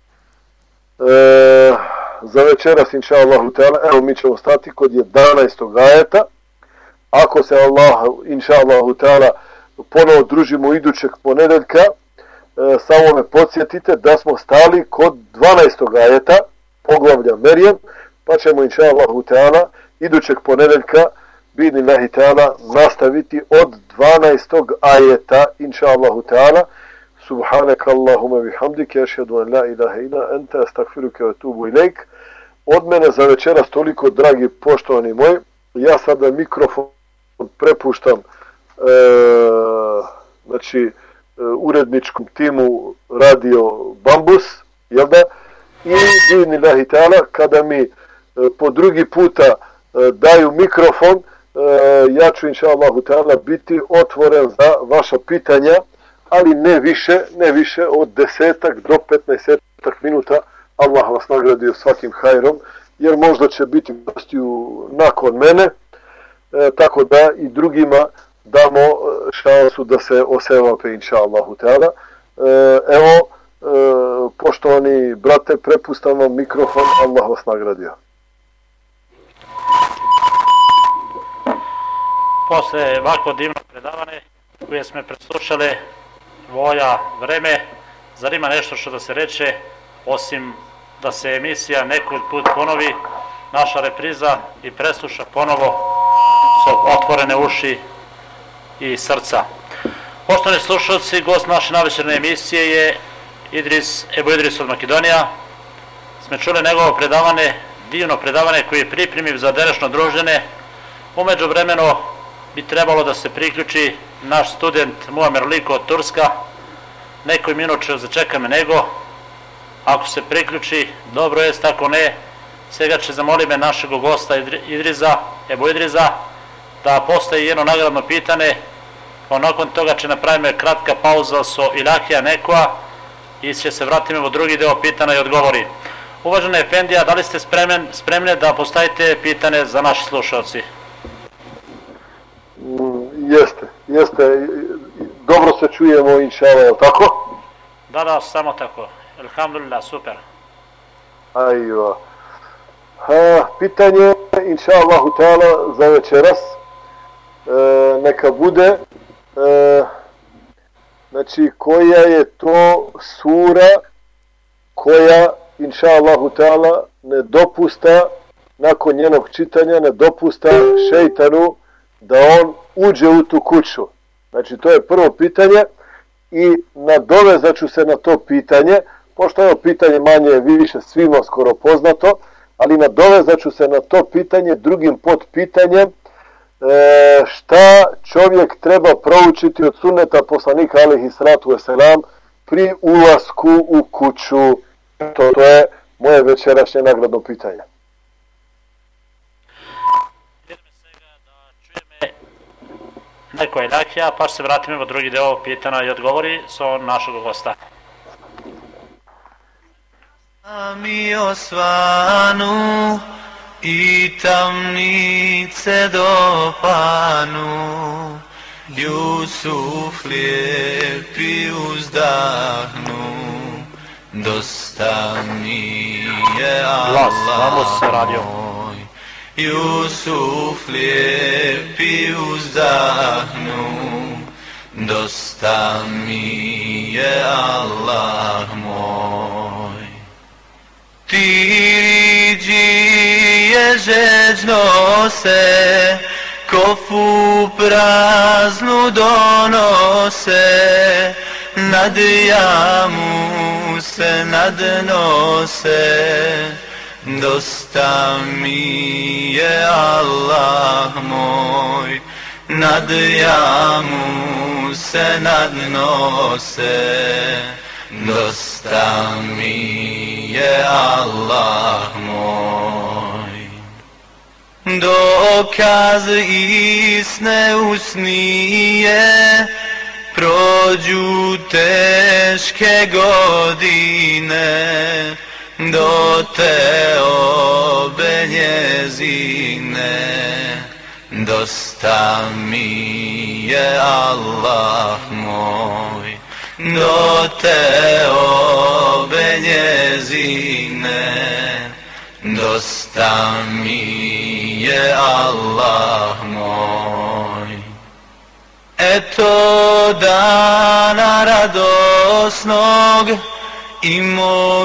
E, za večeras inša Allahu ta'ala, evo mi ćemo stati kod jedanaestog ajeta. Ako se Allah inša Allahu ta'ala ponovo družimo idućeg ponedeljka, e, samo me podsjetite da smo stali kod dvanaestog ajeta poglavlja Merijem, pa ćemo inša Allahu ta'ala idućeg ponedeljka bidnillahi ta'ala nastaviti od dvanaestog ajeta inša Allahu ta'ala. Subhanaka Allahumma bihamdike, ašhadu an la ilaha illa ente, astakfiruke wa tubu ilejk. Od mene za večeras toliko, dragi poštovani moji. Ja sada mikrofon prepuštam e, znači e, uredničkom timu Radio Bambus, jel da? I bidnillahi ta'ala kada mi e, po drugi puta e, daju mikrofon, e, ja ću inša Allahu ta'ala biti otvoren za vaša pitanja, ali ne više, ne više od desetak do petnaestak minuta. Allah vas nagradio svakim hajrom, jer možda će biti gostiju nakon mene, e, tako da i drugima damo šansu da se osevape inša Allahu ta'ala. E, evo, e, poštovani brate, prepustam vam mikrofon, Allah vas nagradio. Posle ovako divno predavane koje smo preslušali voja vreme, zar ima nešto što da se reče osim da se emisija nekoliko put ponovi, naša repriza i presluša ponovo s otvorene uši i srca. Poštovani slušalci, gost naše navečerne emisije je Idris, Ebu Idris od Makedonija. Sme čuli njegovo predavane, divno predavane koje je pripremio za današnje druženje. Umeđu vremenu bi trebalo da se priključi naš student Muamer Liko od Turska. Neko minut će začekame nego. Ako se priključi, dobro jest, ako ne, svega će zamolime našeg gosta Idriza, Ebu Idriza, da postavi jedno nagradno pitanje, a nakon toga će napravimo kratka pauza so Ilahija Nekoa i će se vratimo u drugi deo pitanja i odgovori. Uvažena Efendija, da li ste spremni, spremni da postavite pitanje za naši slušalci? Jeste, jeste. dobro se čujemo, inša Allah, je li tako? Da, da, samo tako. Alhamdulillah, super. Ajva. Ha, pitanje, inša Allahu ta'ala, za večeras, e, neka bude, e, znači, koja je to sura koja, inša Allahu ta'ala, ne dopusta, nakon njenog čitanja, ne dopusta šeitanu da on uđe u tu kuću. Znači, to je prvo pitanje i nadovezat ću se na to pitanje, pošto je pitanje manje više svima skoro poznato, ali nadovezat ću se na to pitanje drugim podpitanjem, e, šta čovjek treba proučiti od sunneta poslanika alejhi salatu vesselam pri ulasku u kuću. To, to je moje večerašnje nagradno pitanje. Neko je lakija, pa se vratimo u drugi deo pitanja i odgovori sa našeg gosta. Mi osvanu i tamnice dopanu, Jusuf lijepi uzdahnu, dosta mi je Allah moj. Jusuf lijepi uzdahnu, dosta mi je Allah moj. Ti riđije žeđno se, kofu praznu donose, nad jamu se nadnose, dosta mi je Allah moj. Nad jamu se nadnose, dosta mi je Allah moj. Dokaz isne usnije, prođu teške godine, do te obe njezine, dosta mi je Allah moj. Do te obe njezine, dosta mi je Allah moj. Eto dana radosnog i mog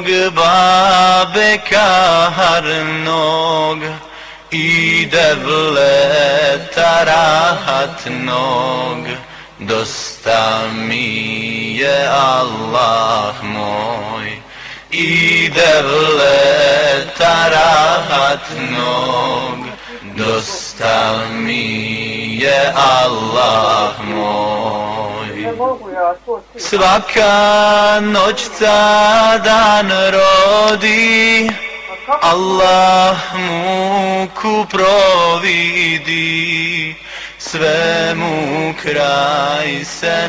babeka harnog, i devleta rahatnog, dosta mi je Allah moj. I devleta rahatnog, dosta mi je Allah moj. Svaka noćca dan rodi, Allah muku providi, sve mu kraj se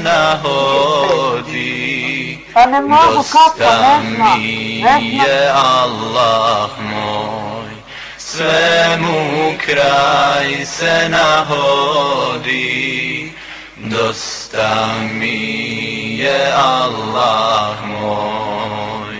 nahodi, dosta mi je Allah moj. Sve mu kraj se nahodi, dosta mi je Allah moj.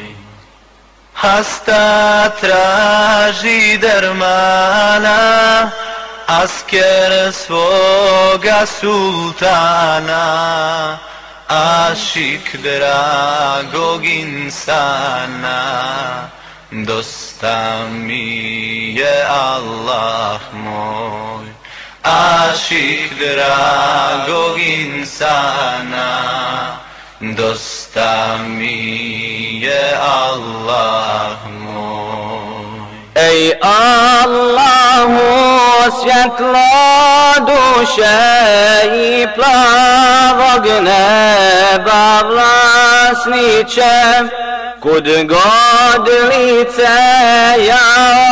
Hasta traži dermana, asker svoga sultana, ašik dragog insana, dosta mi je Allah moj. Ašik dragog insana, dosta mi je Allah moj. Ej Allahu, svjetlo duše i plavog neba vlasniče, kud god lice ja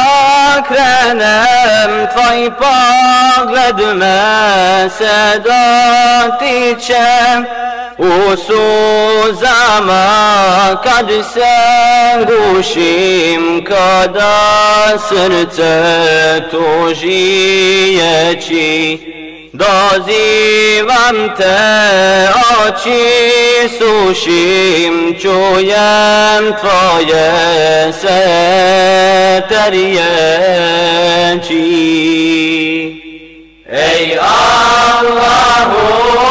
okrenem, tvoj pogled me se dotiče. U suzama kad se gušim, kada srce tužijeći, Dozivam te, oči sušim, čujem tvoje svete riječi. Ej Allahu,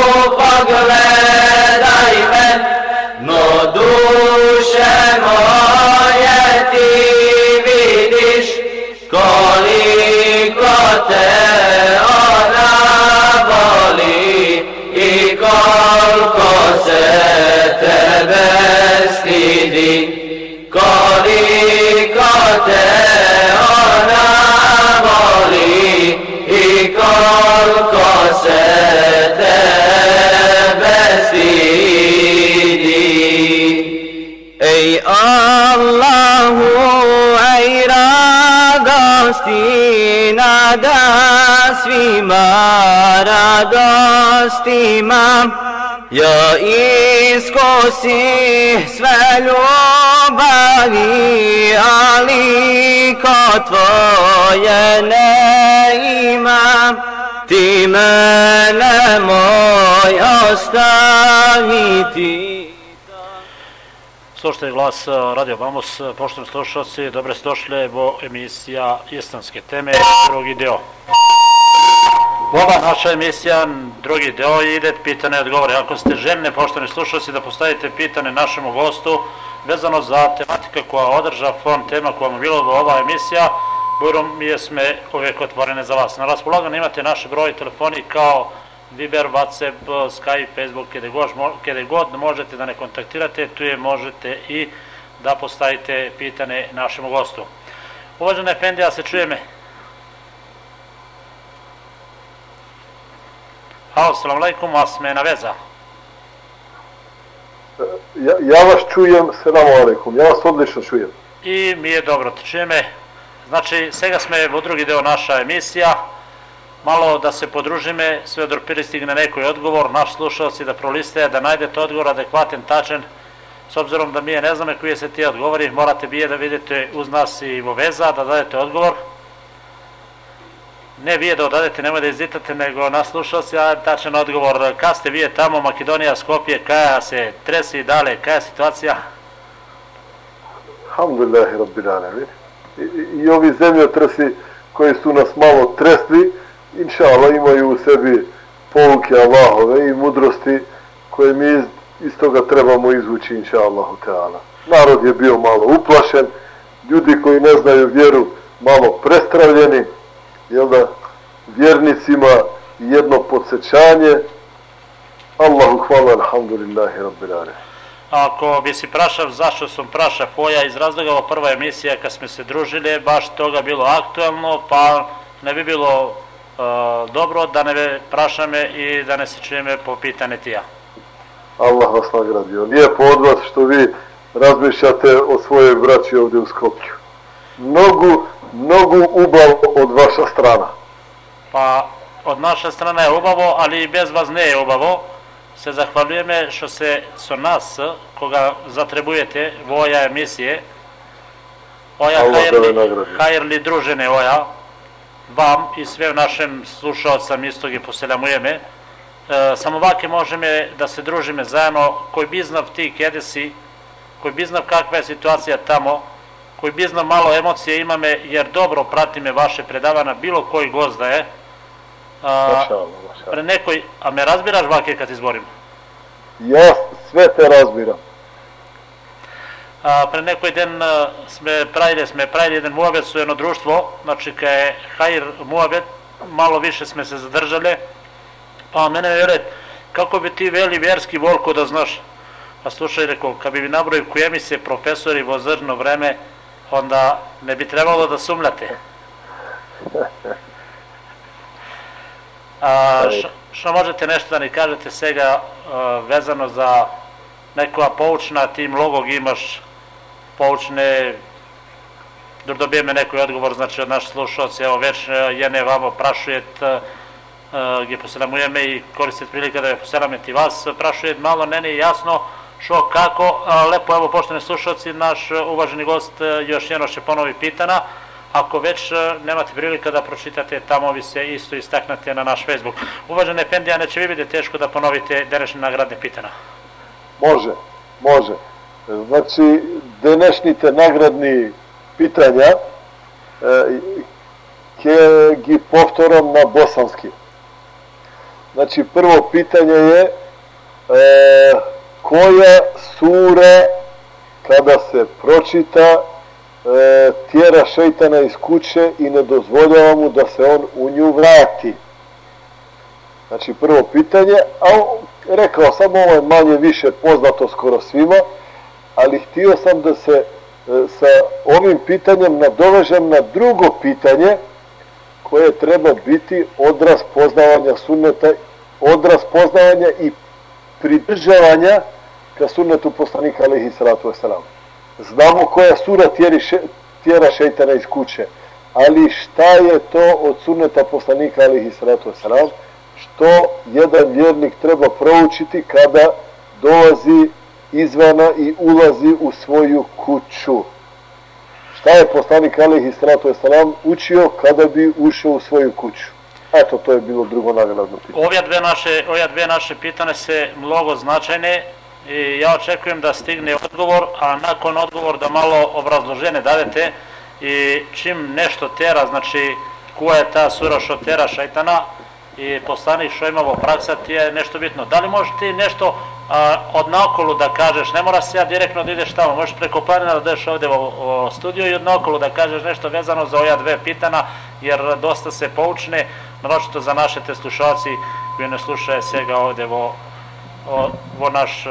pogledaj me, no duše moje ti vidiš, koliko te ona voli i koliko se tebe stidi, koliko te ona voli i koliko se tebe stidi. Ej Allahu, ej radosti nada svima radostima, ja iskusi sve ljubavi, ali ko tvoje ne ima, ti mene moj ostaviti. Slušajte glas Radio Vamos, poštovani slušalci, dobro ste došli u emisija Islamske teme, drugi deo. Ova naša emisija, drugi deo, ide pitane i odgovore. Ako ste željni, poštovani slušalci, da postavite pitane našemu gostu vezano za tematika koja održa fond tema koja mu bilo ova emisija, budu mi jesme uvijek otvorene za vas. Na raspolaganju imate naš broj telefoni kao Viber, WhatsApp, Skype, Facebook, kada god možete da ne kontaktirate, tu je možete i da postavite pitane našemu gostu. Uvažena Efendija, se čuje me? Halo, salam alaikum, vas me na veza. Ja, ja vas čujem, salam alaikum, ja vas odlično čujem. I mi je dobro, te čuje me. Znači, svega sme u drugi deo naša emisija, malo da se podružime, sve dok pristigne neki odgovor, naš slušalci da proliste, da najdete odgovor adekvatan, tačan, s obzirom da mi je ne znamo koji se ti odgovori, morate bije da vidite uz nas i u veza, da dadete odgovor. Ne vi da odadete, nemoj da izditate, nego nas slušalci, a tačan odgovor, kad ste vi tamo, Makedonija, Skopje, kaja se tresi i dale, kaja situacija? Alhamdulillahi rabbil alamin. I, i ovi zemljotresi koji su nas malo tresli, inša Allah, imaju u sebi pouke Allahove i mudrosti koje mi iz, iz toga trebamo izvući, inša Allahu Teala. Narod je bio malo uplašen, ljudi koji ne znaju vjeru malo prestravljeni, jel da, vjernicima jedno podsjećanje. Allahu hvala, alhamdulillahi rabbil alamin. Ako bi si prašav, zašto sam prašav koja iz razloga ova prva emisija kad smo se družili, baš toga bilo aktualno, pa ne bi bilo uh, dobro da ne prašame i da ne se čujeme po pitane tija. Allah vas nagradio. Lijepo od vas što vi razmišljate o svojoj braći ovdje u Skopju. Mnogu, mnogu ubav od vaša strana. Pa od naše strane je ubavo, ali i bez vas ne je ubavo. Se zahvaljujeme što se so nas, koga zatrebujete voja emisije, oja hajrli družene oja, vam i sve našem slušalcam istog i poselamujeme. E, samo ovake možemo da se družime zajedno, koji bi znav ti kjede si, koji bi znav kakva je situacija tamo, koji bi znav malo emocije imame, jer dobro pratime vaše predavana, bilo koji gost da je. A, pre nekoj, a me razbiraš vake kad izborim? Ja sve te razbiram. A, pre nekoj den a, sme pravili, sme pravili jedan muhabet su jedno društvo, znači kad je hajr muhabet, malo više sme se zadržali, pa mene je vjerujem, kako bi ti veli vjerski volko da znaš? Pa slušaj, rekao, kad bi mi nabrojio kojemi se profesori vo zrno vreme, onda ne bi trebalo da sumljate. A, š, što možete nešto da ni kažete svega uh, vezano za nekoja poučna, ti mnogog imaš poučne, da dobijeme neki odgovor, znači od naših slušalci, evo već jene vamo prašujet, uh, gdje poselamujeme i koristite prilike da je poselamete i vas, prašujet malo, ne nije jasno što, kako, a, lepo, evo poštovani slušalci, naš uvaženi gost još jedno će ponovi pitana, ako već nemate prilika da pročitate, tamo vi se isto istaknete na naš Facebook. Uvažene efendija, neće vi biti teško da ponovite današnje nagradne pitanja? Može, može. Znači, današnjite nagradni pitanja ke gi povtoram na bosanski. Znači, prvo pitanje je e, koja sura kada se pročita e, tjera šejtana iz kuće i ne dozvoljava mu da se on u nju vrati. Znači, prvo pitanje, a rekao sam, ovo je manje više poznato skoro svima, ali htio sam da se e, sa ovim pitanjem nadovežem na drugo pitanje koje treba biti odraz poznavanja sunneta, odraz poznavanja i pridržavanja ka sunnetu poslanika alejhi salatu vesselam. Znamo koja sura tjeri še, tjera šejtana iz kuće, ali šta je to od sunneta poslanika alejhi salatu vesselam, što jedan vjernik treba proučiti kada dolazi izvana i ulazi u svoju kuću. Šta je poslanik alejhi salatu vesselam učio kada bi ušao u svoju kuću? Eto, to je bilo drugo nagradno pitanje. Ove dve naše, ove dve naše pitane se mnogo značajne i ja očekujem da stigne odgovor, a nakon odgovor da malo obrazloženje dadete i čim nešto tera, znači koja je ta sura što tera šajtana i poslanik što imamo praksa, ti je nešto bitno. Da li možeš ti nešto a, od naokolu da kažeš, ne mora se ja direktno da ideš tamo, možeš preko planina da ideš ovdje u, u studiju i od naokolu da kažeš nešto vezano za ove dve pitana, jer dosta se poučne, naročito za naše te slušalci koji ne slušaju svega ovdje vo, o, vo naš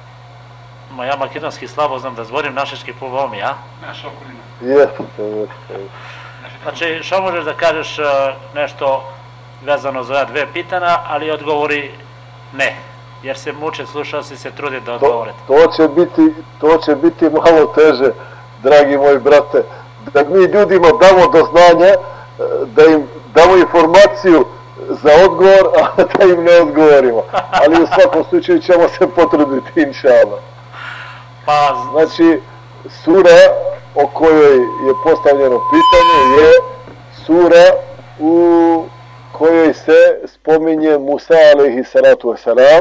ma ja makedonski slabo znam da zvorim našeški povomi, a? Naša okolina. Jeste, jeste. Znači, što možeš da kažeš nešto vezano za ove dve pitana, ali odgovori ne, jer se muče slušalci se trude da odgovore. To, to, će biti, to će biti malo teže, dragi moji brate, da mi ljudima damo do znanja, da im damo informaciju za odgovor, a da im ne odgovorimo. Ali u svakom slučaju ćemo se potruditi, inša Allah. Pa, znači, sura o kojoj je postavljeno pitanje je sura u kojoj se spominje Musa alejhi salatu vesselam,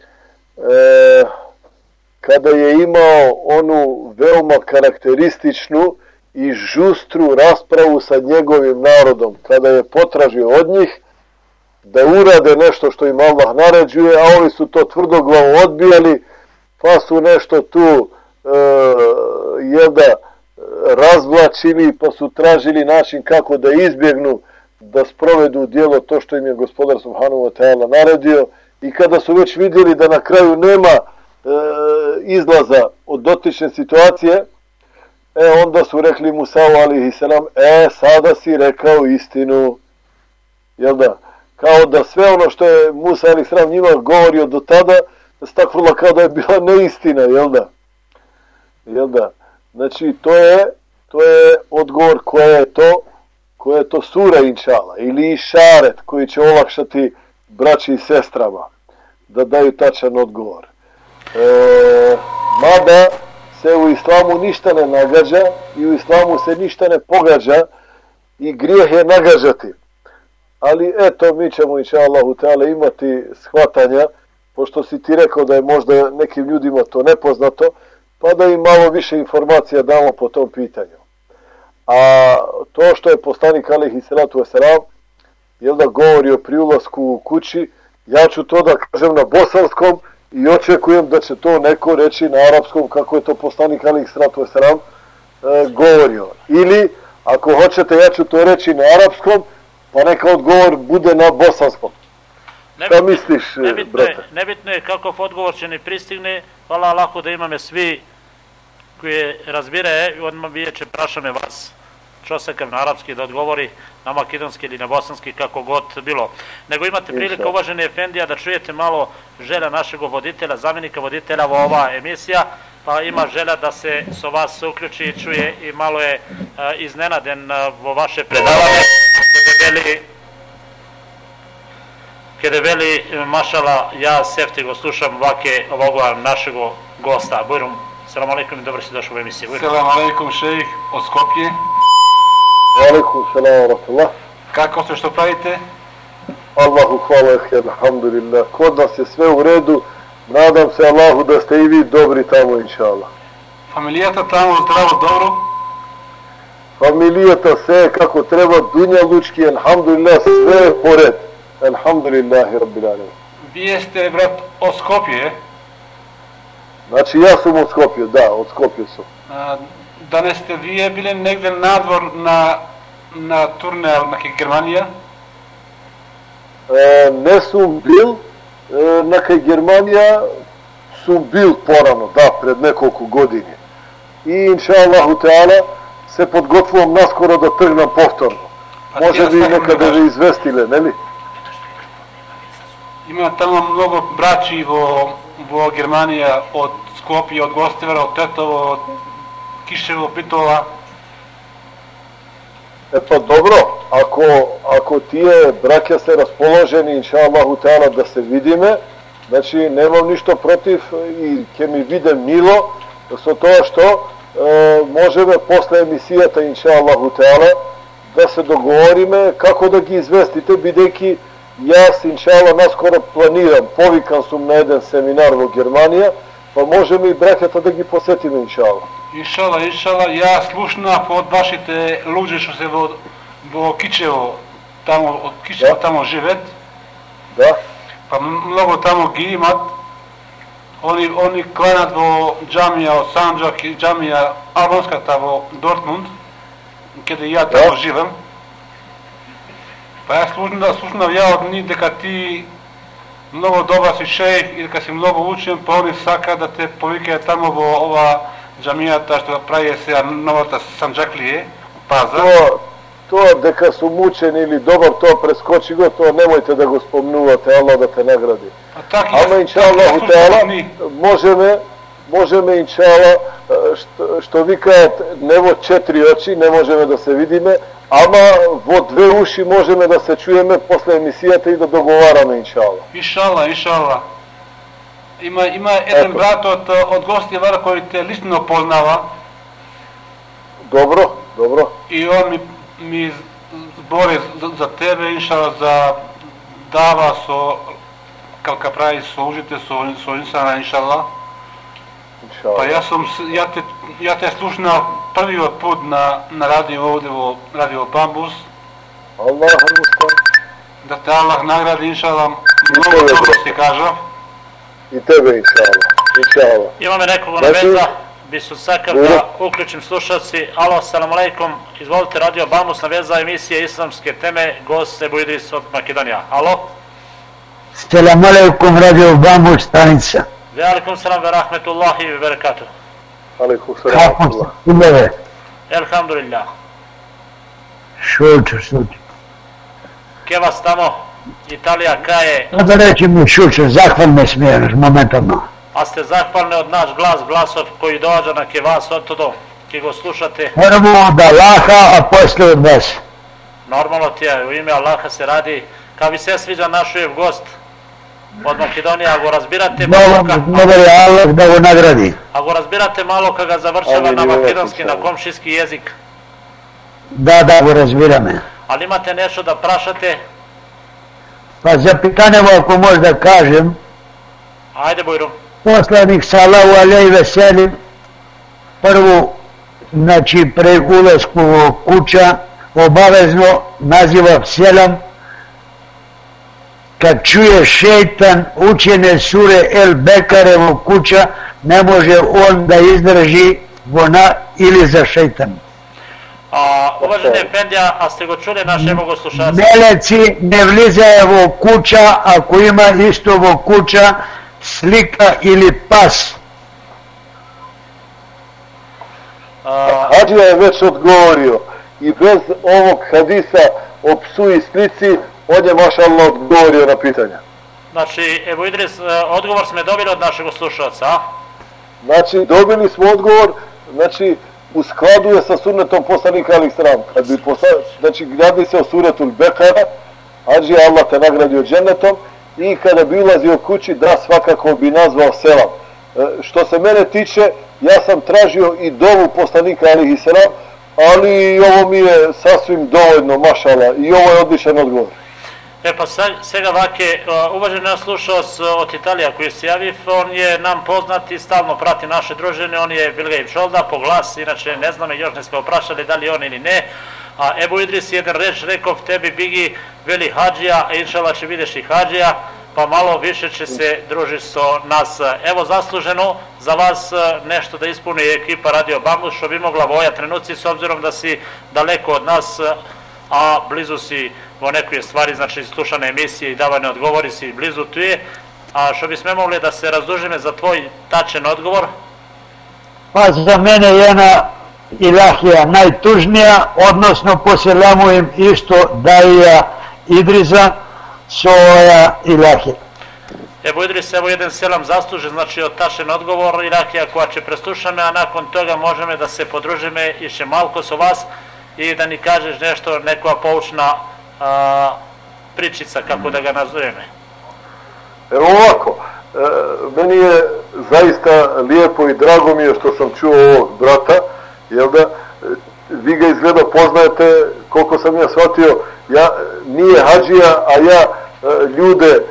e, kada je imao onu veoma karakterističnu i žustru raspravu sa njegovim narodom, kada je potražio od njih da urade nešto što im Allah naređuje, a oni su to tvrdoglavo odbijali, pa su nešto tu e, jeda razvlačili, pa su tražili način kako da izbjegnu da sprovedu u djelo to što im je gospodar subhanahu wa ta'ala naredio, i kada su već vidjeli da na kraju nema e, izlaza od dotične situacije, e onda su rekli Musa alejhi selam, e sada si rekao istinu, jel da? Kao da sve ono što je Musa alejhi selam njima govorio do tada, stakvrlo kao da je bila neistina, jel da? Jel da? Znači, to je, to je odgovor koja je to, koja je to sura inšala, ili išaret koji će olakšati braći i sestrama da daju tačan odgovor. E, mada se u islamu ništa ne nagađa i u islamu se ništa ne pogađa i grijeh je nagađati. Ali eto, mi ćemo inšallahu ta'ala imati shvatanja, pošto si ti rekao da je možda nekim ljudima to nepoznato, pa da im malo više informacija damo po tom pitanju. A to što je poslanik alejhi salatu vesselam, jel da govori o pri ulasku u kući, ja ću to da kažem na bosanskom i očekujem da će to neko reći na arapskom kako je to poslanik alejhi salatu vesselam e, govorio. Ili, ako hoćete, ja ću to reći na arapskom, pa neka odgovor bude na bosanskom. Šta misliš, nebitno brate? Je, nebitno je kakav odgovor će ne pristigne, hvala lako da imame svi koji razbire i odmah vijeće prašame vas čosekav na arapski da odgovori na makedonski ili na bosanski, kako god bilo. Nego imate prilika, uvaženi efendija, da čujete malo želja našeg voditelja, zamjenika voditelja u ova emisija, pa ima želja da se so vas uključi i čuje i malo je a, iznenaden a, vo vaše predavanje, kada veli kada veli mašala, ja sefti go slušam ovake ovoga našeg gosta. Bujrum, selam alaikum i dobro si došao u emisiju. Selam alaikum, šejih, od Skopje. Alaikum salam wa rahmatullah. Kako ste, što pravite? Allahu hvala, alhamdulillah. Kod nas je sve u redu. Nadam se Allahu da ste i vi dobri tamo, inša Allah. Familijata tamo zdravo, dobro? Familijata sve kako treba, dunja lučki, alhamdulillah, sve je pored. Alhamdulillahi rabbil alamin. Vi jeste, brat, od Skopje? Znači ja sam od Skopje, da, od Skopje sam. A, danes ste vi bili negdje nadvor na, na turne neke Germanija? E, ne sam bil, e, neka Germanija sam bil porano, da, pred nekoliko godine. I inša Allahu Teala se podgotvovam naskoro da trgnam povtorno. Pa može bi nekada da izvestile, ne li? Ima tamo mnogo braći vo, vo Germanija, od Skopje, od Gostivara, od Tetovo, od Kiševo, Pitova. E pa dobro, ako, ako ti je brakja se raspoloženi, inša Allahu Teala, da se vidime, znači nemam ništa protiv i ke mi vide milo, so to što e, možeme posle emisijata, inša Allahu Teala, da se dogovorime kako da gi izvestite, bideki ja se inša Allah naskoro planiram, povikan sam na jedan seminar u Germanija, pa možemo i brakjata da gi posjetimo, inša Allah. Inšala, inšala, ja slušna od vašite luđe što se vo, vo Kičevo, tamo, od Kičevo tamo živet. Da. Pa mnogo tamo gi imat. Oni, oni klanat vo džamija od Sandžak i džamija albanska tamo Dortmund, kada ja tamo da. živem. Pa ja slušna, slušna ja od njih deka ti mnogo dobar si šejh i deka si mnogo učen, pa oni saka da te povike tamo vo ova džamijata što pravi se novata Sandžaklije, Paza. To, to deka su mučeni ili dobar to preskoči go, to nemojte da go spomnuvate, Allah da te nagradi. Ama inša Allahu Teala, možeme, možeme inša Allah, što, što vi kajete, nevo četiri oči, ne možeme da se vidime, ama vo dve uši možeme da se čujeme posle emisijata i da dogovarame, inša Allah. Inša Allah, inša Allah. Ima, ima jedan brat od, od Gostivara koji te lično poznava. Dobro, dobro. I on mi, mi zbori za, za tebe, inša, za dava so, kako pravi, služite so, so insana, inša Allah. Pa ja sam, ja te, ja te slušna prvi od put na, na radio ovdje, u radio Bambus. Allah mustan. Da te Allah nagradi, inša Allah, mnogo dobro si kaža. I tebe, inša Allah, inša Allah. Imame nekog na veza, bi su sakav da uključim slušalci. Alo, assalamu alaikum, izvolite, radio Bambus na veza emisije Islamske teme, gost Ebu Idris od Makedonija. Alo? Assalamu alaikum, radio Bambus, stanica. Ve alaikum salam ve rahmetullahi ve berekatuh. Alaikum salam ve rahmetullahi. Kako ste imele? Elhamdulillah. Šučer, šučer. Ke vas tamo? Italija, kaje? Da reći mi šučer, zahvalne smiješ momentalno. A ste zahvalni od naš glas, glasov koji dođe na ke vas od todo, ke go slušate? Prvo od Allaha, a posle od vas. Normalno ti je, u ime Allaha se radi. Kad vi se sviđa našujev gost od Makedonije, ako razbirate malo ka... Dobar je Allah da go nagradi. Ako razbirate malo kad ga završava na makedonski, na komšijski jezik. Da, da go razbirame. Ali imate nešto da prašate? Pa za pitanevo ako možda kažem. Ajde Bujru. Poslanik sallahu alejhi ve sellem prvu, znači pre ulasku u kuća, obavezno naziva selam. Kad čuje šeitan učene sure El Bekarevo kuća, ne može on da izdrži vona ili za šeitan. A, uvaženi Efendija, a ste go čuli naše bogoslušalce? Meleci ne vlizaje vo kuća ako ima isto vo kuća slika ili pas. Hadžija je već odgovorio i bez ovog hadisa o psu i slici, on je mašallah odgovorio na pitanja. Znači, Ebu Idris, odgovor smo dobili od našeg slušalca, a? Znači, dobili smo odgovor, znači, u skladu je sa sunnetom poslanika alejhi selam. Kad bi posla, znači, radi se o suretul Bekara, Hadžija Allah te nagradio džennetom, i kada bi ulazio kući, da svakako bi nazvao selam. E, što se mene tiče, ja sam tražio i dovu poslanika alejhi selam, ali ovo mi je sasvim dovoljno, mašala, i ovo je odličan odgovor. E pa svega vake, uvaženi nas slušaoc od Italija koji se javi, on je nam poznat i stalno prati naše druženje, on je Bilgeib Šolda po glas, inače ne znam, još ne smo oprašali da li on ili ne, a Ebu Idris jedan reč rekao tebi Bigi veli hađija, a inšala će vidješ i hađija, pa malo više će se družiti so nas. Evo zasluženo za vas nešto da ispuni ekipa Radio Bambus, što bi mogla voja trenuci s obzirom da si daleko od nas, a blizu si vo nekoj stvari, znači slušane emisije i davane odgovori si blizu tu je, a što bi sme mogli da se razdužime za tvoj tačan odgovor? Pa za mene jedna ilahija najtužnija, odnosno poselamujem isto Daija Idriza svoja ilahija. Evo Idris, evo jedan selam zasluže, znači od tačan odgovor, ilahija koja će preslušame, a nakon toga možemo da se podružime iše malko s vas i da ni kažeš nešto, neka poučna a, pričica, kako da ga nazoveme. Evo ovako, e, meni je zaista lijepo i drago mi je što sam čuo ovog brata, jel da, vi ga izgleda poznajete, koliko sam ja shvatio, ja, nije hađija, a ja e, ljude, e,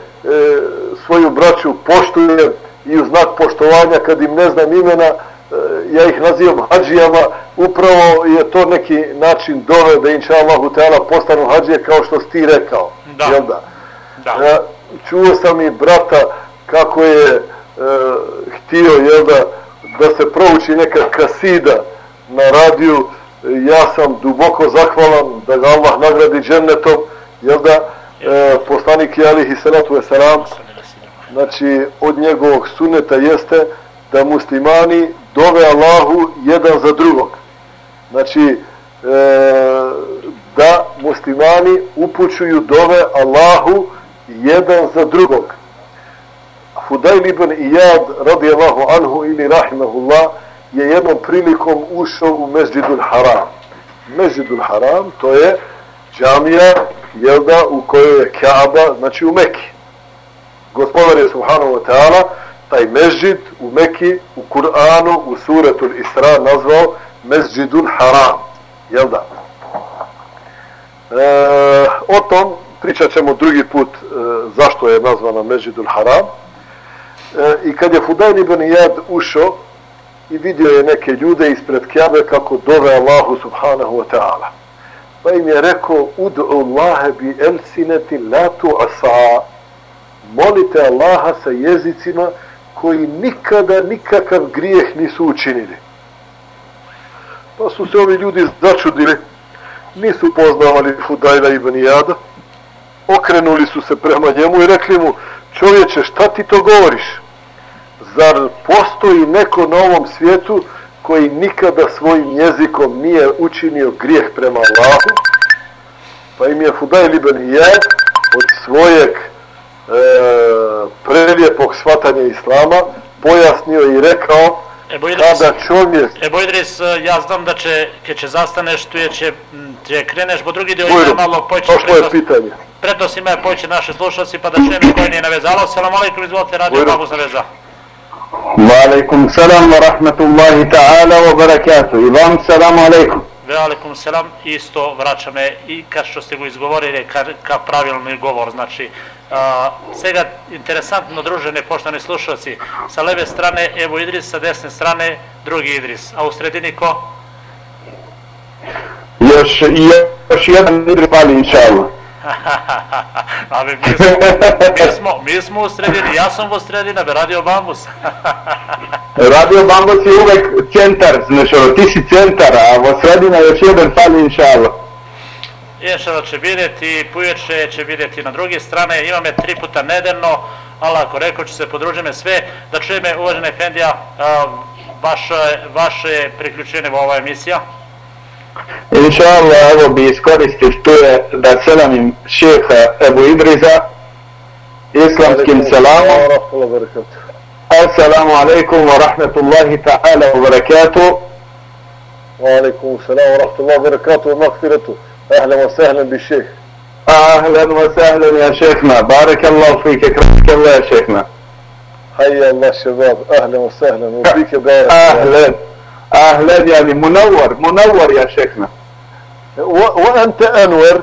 svoju braću poštujem i u znak poštovanja kad im ne znam imena, e, ja ih nazivam hađijama, upravo je to neki način dove da inša Allahu Teala postanu hađije kao što si ti rekao, da. Jel da? Da. Ja, čuo sam i brata kako je e, htio, jel da, da se prouči neka kasida na radiju. Ja sam duboko zahvalan da ga Allah nagradi džennetom, jel da, e, poslanik je alihi salatu wasalam, znači od njegovog sunneta jeste da muslimani dove Allahu jedan za drugog. Znači e, da muslimani upućuju dove Allahu jedan za drugog. Fudajl ibn Iyad radijallahu anhu ili rahimahullah je jednom prilikom ušao u Mesdžidul Haram. Mesdžidul Haram to je džamija, jel da, u kojoj je Kaaba, znači u Meki. Gospodar je subhanahu wa ta'ala taj mesdžid u Meki u Kur'anu u suretul Isra nazvao Mesdžidul Haram, jel da? E, o tom pričat ćemo drugi put e, zašto je nazvana Mesdžidul Haram. E, I kad je Fudajl ibn Iyad ušao i vidio je neke ljude ispred Kjabe kako dove Allahu subhanahu wa ta'ala, pa im je rekao ud'u Allahe bi elsineti la tu'asa, molite Allaha sa jezicima koji nikada nikakav grijeh nisu učinili. Pa su se ovi ljudi začudili, nisu poznavali Fudajla ibn Iyada, okrenuli su se prema njemu i rekli mu: čovječe, šta ti to govoriš? Zar postoji neko na ovom svijetu koji nikada svojim jezikom nije učinio grijeh prema Allahu? Pa im je Fudajl ibn Iyad od svojeg e, prelijepog shvatanja Islama pojasnio i rekao: Evo Idris, kada čovjek... Evo Idris, ja znam da će, kad će zastaneš, tu je će, će kreneš, bo drugi dio Bujru, ima malo poći. to je pitanje. Prednost ima poći naši slušalci, pa da čujeme koji nije navezalo. Salam alaikum, izvolite, Radio Bambus naveza. Wa alaikum salam wa rahmatullahi ta'ala wa barakatuh. I vam salam alaikum. Ve alaikum salam, isto vraćame i kad što ste go izgovorili ka, ka pravilni govor, znači a, svega interesantno družene poštovani slušalci, sa leve strane Evo Idris, sa desne strane drugi Idris, a u sredini ko? Još, još jedan Idris pali inša Allah. Ali mi smo, mi, smo, mi smo u sredini, ja sam u sredini, Radio Bambus. Radio Bambus je uvek centar, znači ti si centar, a u sredina još jedan pali inša Allah. Inšala će vidjeti, Puječe će vidjeti na druge strane, ima me tri puta nedeljno, ali ako rekao ću se podružime sve, da čuje me uvažena Efendija, vaše, vaše priključenje u ova emisija. Inša Allah, evo bi iskoristio što je da selamim šeha Ebu Idriza islamskim selamom. Assalamu alaikum wa rahmatullahi ta'ala wa barakatuh. Wa alaikum salam wa rahmatullahi wa barakatuh wa magfiratuh. أهلا وسهلا بالشيخ. أهلا وسهلا يا شيخنا، بارك الله فيك، أكرمك الله يا شيخنا. حيا الله الشباب، أهلا وسهلا وبيك بارك. أهلا أهلا يعني منور منور يا شيخنا. وأنت أنور.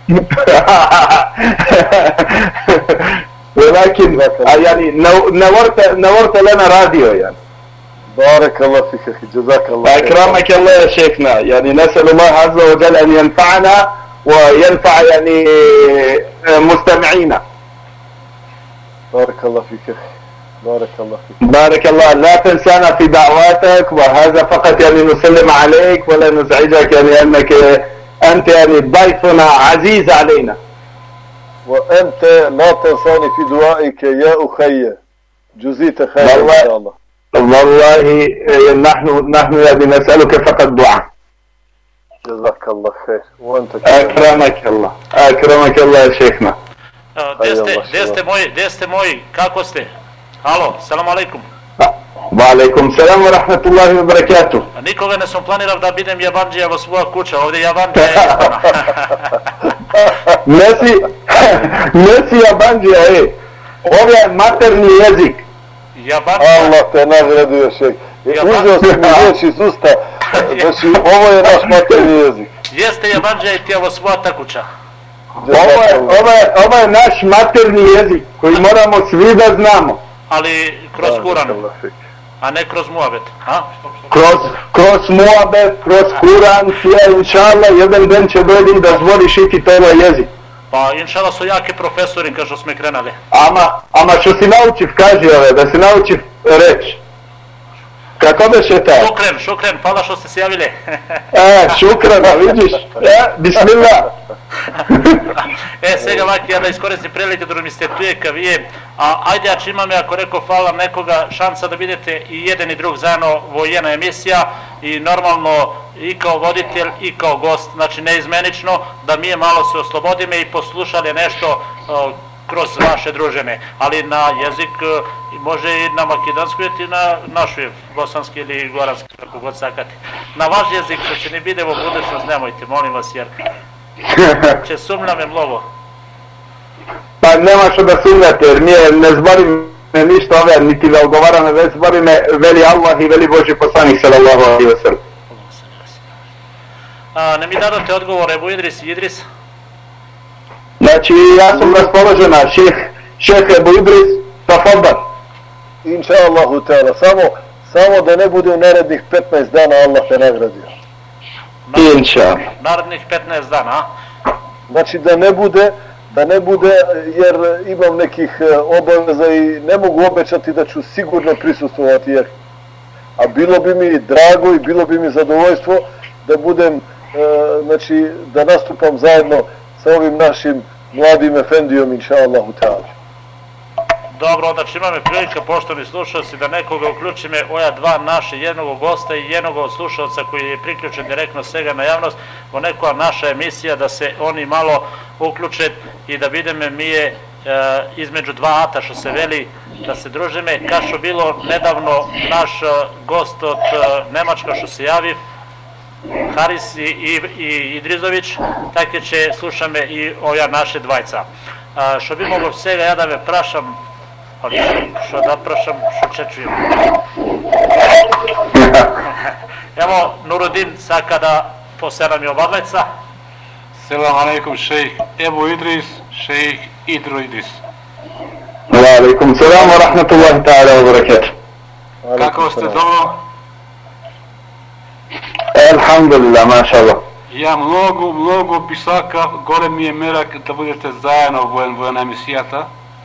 ولكن يعني نورت نورت لنا راديو يعني. بارك الله فيك أخي جزاك الله. أكرمك الله يا شيخنا. يعني نسأل الله عز وجل أن ينفعنا وينفع يعني مستمعينا. بارك الله فيك أخي. بارك الله فيك. بارك الله. لا تنسانا في دعواتك وهذا فقط يعني نسلم عليك ولا نزعجك يعني أنك أنت يعني ضيفنا عزيز علينا. وأنت لا تنساني في دعائك يا أخي. جزيت خير إن شاء الله. والله نحن نحن يعني نسألك فقط دعاء. جزاك الله خير. وأنت أكرمك الله. أكرمك الله يا شيخنا. Gdje ste moji, gdje ste moji, kako ste? Halo, salam alaikum. Wa alaikum salam wa rahmatullahi wa barakatuh. Nikoga ne sam planirao da bidem Javandžija vo svoja kuća, ovdje Javandžija je izbana. Nesi, nesi Javandžija, e. Ovo je materni jezik. Javandžija. Allah te nagradio šek. Uzeo sam mi riječ iz usta, znači ovo je naš materni jezik. Jeste Javandžija i ti vo svoja ta kuća. Ovo je, ovo, je, ovo je naš materni jezik koji moramo svi da znamo. Ali kroz Kuran, a ne kroz Muabet, a? Kroz, kroz Muabet, kroz Kuran, ja inšallah jedan den će dođi da zvoliš i to ovaj jezik. Pa inšallah su jaki profesori kažu smo krenali. Ama, ama što si naučiv, kaži ove, da si naučiv reći. Kako beše taj? Šukren, šukren, hvala što ste se javili. E, šukren, vidiš? E, bismillah. E, сега ваки, ја да искористим прилика да ми сте туе ка вие, а ајде ја че имаме, ако реко фала некога, шанса да видите и еден и друг заедно во една емисија и нормално и као водител и као гост, значи неизменично, да ми мало се ослободиме и послушале нешто kroz vaše druženje, ali na jezik može i na makedonski i na našu bosanski ili goranski, kako god sakati. Na vaš jezik, što će ne bide u budućnost, nemojte, molim vas, jer će sumljame mlovo. Pa nema što da sumljate, jer nije, ne zbori me ništa ove, niti da odgovarame, već zbori me veli Allah i veli Boži poslanik, sallallahu alaihi wa sallam. Ne mi dadate odgovor, Ebu Idris i Idris? Znači, ja sam raspoložena, šeh, šeh Ebu Idris, tafadal. Inša Allahu ta'ala, samo, samo da ne bude u narednih petnaest dana Allah te nagradio. Inša. Narednih petnaest dana, a? Znači da ne bude, da ne bude, jer imam nekih obaveza i ne mogu obećati da ću sigurno prisustvovati, jer a bilo bi mi drago i bilo bi mi zadovoljstvo da budem, e, znači da nastupam zajedno sa ovim našim mladim efendijom, inša Allahu ta'ala. Dobro, onda će imame prilika, poštovani slušalci, da nekoga uključime oja dva naše, jednog gosta i jednog slušalca koji je priključen direktno svega na javnost, o neka naša emisija, da se oni malo uključe i da vidime mi je e, između dva ata, što se veli, da se družime. Kašo bilo nedavno naš gost od Nemačka što se javi, Haris i, i, i Idrizović, tako će slušame i oja naše dvajca. A, što bi mogo svega ja da me prašam, ali što da prašam, što će čujem. Evo, Nurudin, sad kada poseram je oba dvajca. Selam alaikum, šejh Ebu Idris, šejh Idro Idris. Wa alaikum salam wa rahmatullahi ta'ala wa barakatuh. Kako ste, dobro? Alhamdulillah, maša Allah. Ja mnogo, mnogo pisaka, gore mi je merak da budete zajedno u jedna emisijata.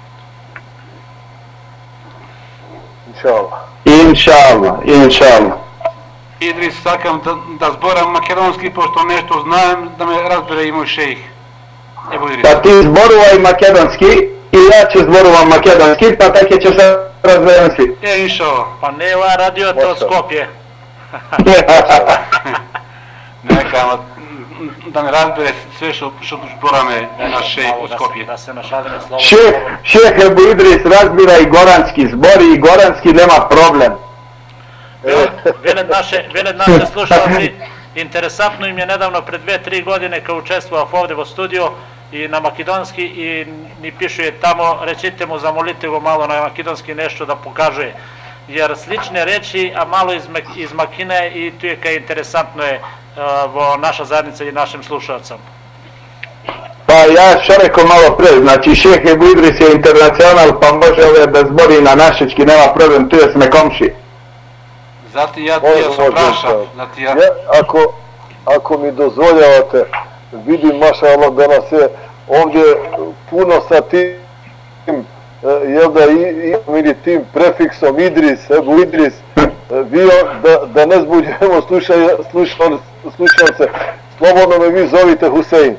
Inša Allah. Inša Allah, inša Allah. Idris, sakam da, da zboram makedonski, pošto nešto znam, da me razbere i moj šejh. Evo Idris. Pa ti zboruvaj makedonski i ja ću zboruvam makedonski, pa tako će se razberam svi. E, inša Allah. Pa ne ova radio to od Skopje. Neka, da me razbere sve što, što zborame naš šejh u Skopje. Da se našalime slovo. Šeh, šeh Ebu Idris razbira i goranski, zbori i goranski, nema problem. Veled naše, veled naše slušalci, interesantno im je nedavno pre dve, tri godine kao učestvovao ovdje u studiju i na makedonski i ni pišu je tamo, recite mu, zamolite go malo na makedonski nešto da pokaže. jer slične reči, a malo iz Makine i tu je kaj interesantno je vo naša zajednica i našim slušalcom. Pa ja što rekao malo pre, znači šejh Ebu Idris je internacional, pa može ove da zbori na našečki, nema problem, tu je sme komši. Zati ja ti ja sam prašao, zati ja. Ako, ako mi dozvoljavate, vidim maša Allah da nas je ovdje puno sa tim, jel da imam tim prefiksom Idris, Ebu Idris, vi da, da ne zbuđujemo slušalce, slobodno me vi zovite Husein.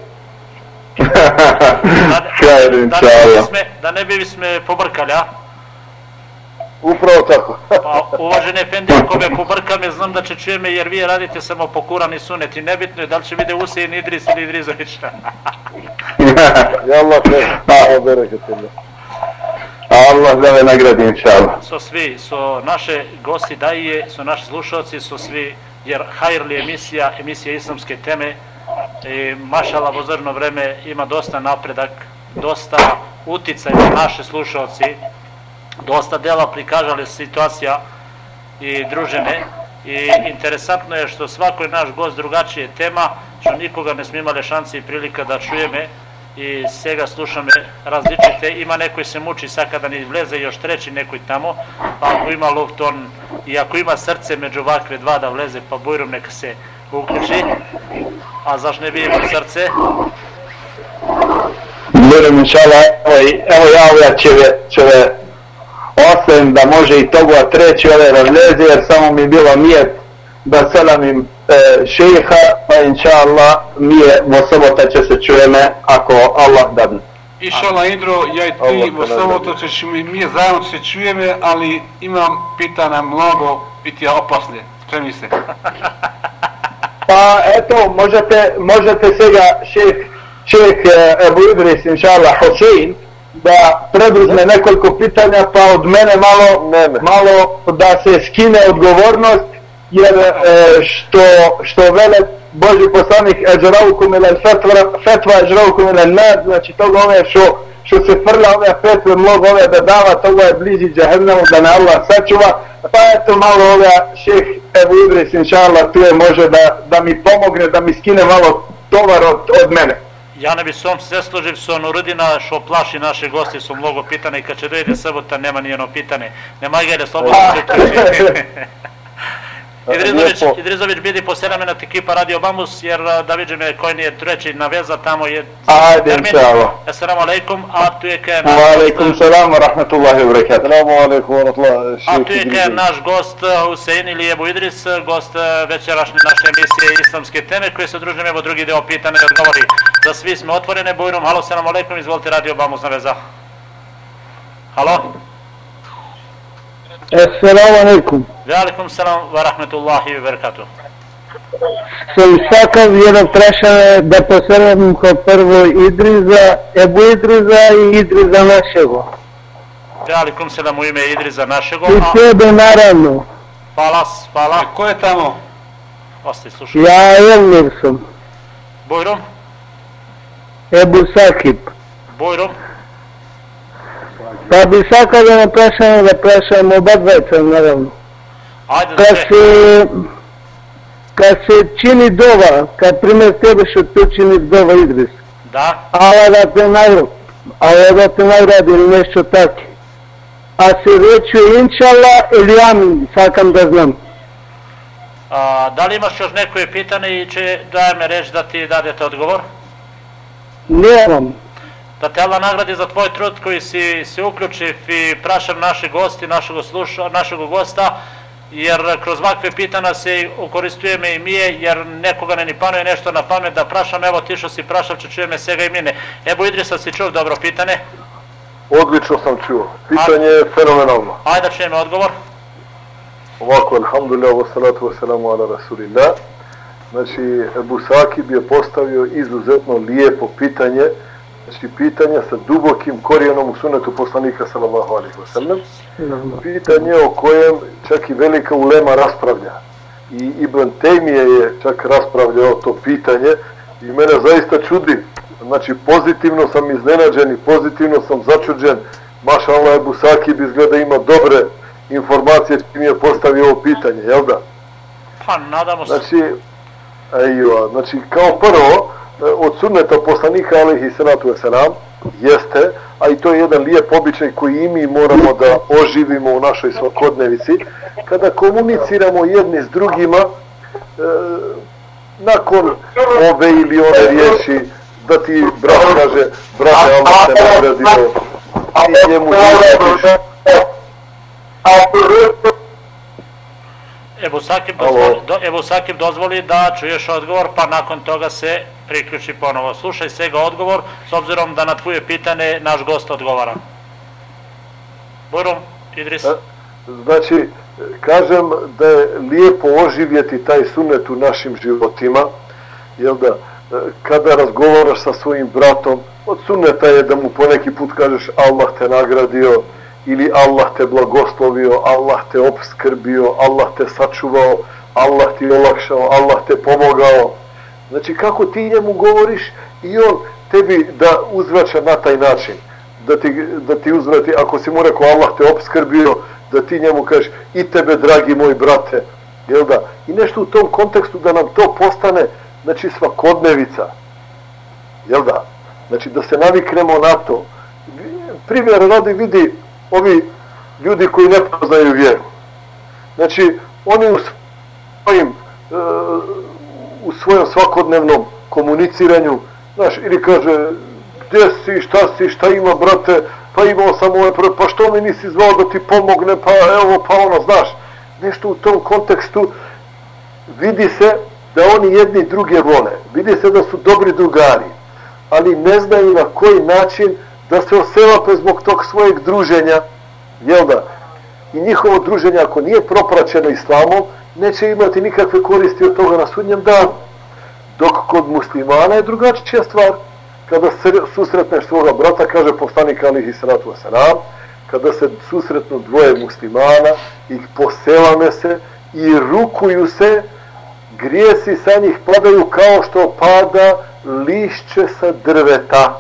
da, da, da ne bi sme pobrkali, a? Upravo tako. Pa uvaženi efendi, ako me pobrka me, znam da će čujeme jer vi radite samo po Kuran i Sunet i nebitno je da li će vide Husein Idris ili Idrizović. Jallah, ne, berekatullah. Allah da me nagradi, inšallah. So svi, so naše gosti daje, so naši slušalci, so svi, jer hajrli emisija, emisija islamske teme, i mašala vozorno vreme ima dosta napredak, dosta uticaj za naše slušalci, dosta dela prikažali situacija i družene i interesantno je što svako je naš gost drugačije tema, što nikoga ne smo imali šanse i prilika da čujeme i svega slušame različite, ima nekoj se muči sad kada ne vleze još treći nekoj tamo, pa ako ima luft on i ako ima srce među ovakve dva da vleze, pa bujrom neka se uključi, a zašto ne bi imao srce? Bujrom inšallah, evo ja ove čeve ostavim da može i toga treći ove razleze, jer samo mi bilo nijet da selamim e, šeha, pa inša Allah nije vo sobota će se čujeme ako Allah dadne. Inšallah Idro, ja i ti vo sobota ćeš mi, mi zajedno se čujeme, ali imam pitanja mnogo i ti opasne. Spremi se. Pa eto, možete, možete svega šeh, šeh Ebu Idris, inša Allah, Hosein, da preduzme nekoliko pitanja, pa od mene malo, malo da se skine odgovornost, jer e, što, što vele Boži poslanik eđraukum ilal fetva eđraukum ilal nad, znači toga ove što, što se frla ove fetve mnogo ove da dava, toga je bliži džahennemu da ne Allah sačuva, pa eto malo ove šeh Ebu Idris inša Allah tu je može da, da mi pomogne, da mi skine malo tovar od, od mene. Ja ne bi som se složiv s ono Rudina što plaši naše gosti su mnogo pitane i kad će dojede sabota nema nijeno pitane. Nema gajde, slobodno se Idrizović, Idrizović bidi po sedam minut ekipa Radio Bambus, jer da vidim je koji nije treći naveza, tamo je termin. Assalamu alaikum, a tu je kaj naš gost... Alaikum salam wa rahmatullahi wa barakatuh. Assalamu alaikum wa rahmatullahi. A tu je kaj naš gost Husein ili Ebu Idris, gost večerašnje naše emisije islamske teme, koje se družimo, evo drugi deo pitane da odgovori. Za svi smo otvorene, bujrom, halo, assalamu alaikum, izvolite Radio Bambus naveza. Halo? Assalamu alaikum. Alaikum salam wa rahmatullahi wa barakatuh. Sam sakav jedno prašanje da poselam kao prvo Idriza, Ebu Idriza i Idriza našego. Alaikum salam u ime Idriza našego. I tebe naravno. Hvala, hvala. Ko je tamo? Ostaje, slušaj. Ja Elmir sam. Bujrom? Ebu Sakip. Bujrom? Pa bi sakav jedno prašanje da prašam oba dvajca naravno. Ajde, kad se, kad se čini dova, kad primjer tebe što tu čini dova Idris, da? Allah da te nagradi, Allah da te nagradi ili nešto tako. A se reći inšallah ili amin, sakam da znam. A, da li imaš još neko pitanje i će daje me reći da ti dadete odgovor? Nemam. Da te Allah nagradi za tvoj trud koji si se uključiv i prašam naše gosti, našeg, sluša, našeg gosta, jer kroz ovakve pitanja se ukoristujeme i mije, jer nekoga ne ni panuje nešto na pamet da prašam, evo ti što si prašav će čujeme svega i mine. Ebu Idrisa, si čuo dobro pitanje? Odlično sam čuo, pitanje je fenomenalno. Ajde da čujeme odgovor. Ovako, alhamdulillah, wassalatu wassalamu ala rasulillah. Znači, Ebu Sakib je postavio izuzetno lijepo pitanje, znači pitanja sa dubokim korijenom u sunetu poslanika sallallahu alejhi ve sellem. Pitanje o kojem čak i velika ulema raspravlja. I Ibn Tejmije je čak raspravljao to pitanje i mene zaista čudi. Znači pozitivno sam iznenađen i pozitivno sam začuđen. Maša Allah, Ebu Sakib izgleda ima dobre informacije čim je postavio ovo pitanje, jel da? Pa, nadamo se. Znači, ejo, znači kao prvo, od sunneta poslanika alejhi salatu vesselam jeste, a i to je jedan lijep običaj koji i mi moramo da oživimo u našoj svakodnevici, kada komuniciramo jedni s drugima, e, nakon ove ili one riječi, da ti brat kaže, brate, Allah te nagradio, i njemu ti Ebu Sakib dozvoli, do, Ebu Sakib dozvoli da čuješ odgovor, pa nakon toga se priključi ponovo. Slušaj svega odgovor, s obzirom da na tvoje pitanje naš gost odgovara. Bujrum, Idris. Znači, kažem da je lijepo oživjeti taj sunnet u našim životima, jel da, kada razgovaraš sa svojim bratom, od sunneta je da mu poneki put kažeš Allah te nagradio, ili Allah te blagoslovio, Allah te opskrbio, Allah te sačuvao, Allah ti olakšao, Allah te pomogao. Znači kako ti njemu govoriš i on tebi da uzvraća na taj način. Da ti, da ti uzvrati, ako si mu rekao Allah te opskrbio, da ti njemu kažeš i tebe dragi moj brate. Jel da? I nešto u tom kontekstu da nam to postane, znači svakodnevica. Jel da? Znači da se naviknemo na to. Primjer radi vidi ovi ljudi koji ne poznaju vjeru. Znači, oni u svojim, u svojom svakodnevnom komuniciranju, znaš, ili kaže, gdje si, šta si, šta ima, brate, pa imao sam ovaj problem, pa što mi nisi zvao da ti pomogne, pa evo, pa ono, znaš, nešto u tom kontekstu vidi se da oni jedni druge vole, vidi se da su dobri drugari, ali ne znaju na koji način da se oselape zbog tog svojeg druženja, jel da? I njihovo druženje, ako nije propraćeno islamom, neće imati nikakve koristi od toga na sudnjem danu. Dok kod muslimana je drugačija stvar. Kada se susretneš svoga brata, kaže poslanik alejhi salatu vesselam, kada se susretnu dvoje muslimana i poselame se i rukuju se, grijesi sa njih padaju kao što pada lišće sa drveta.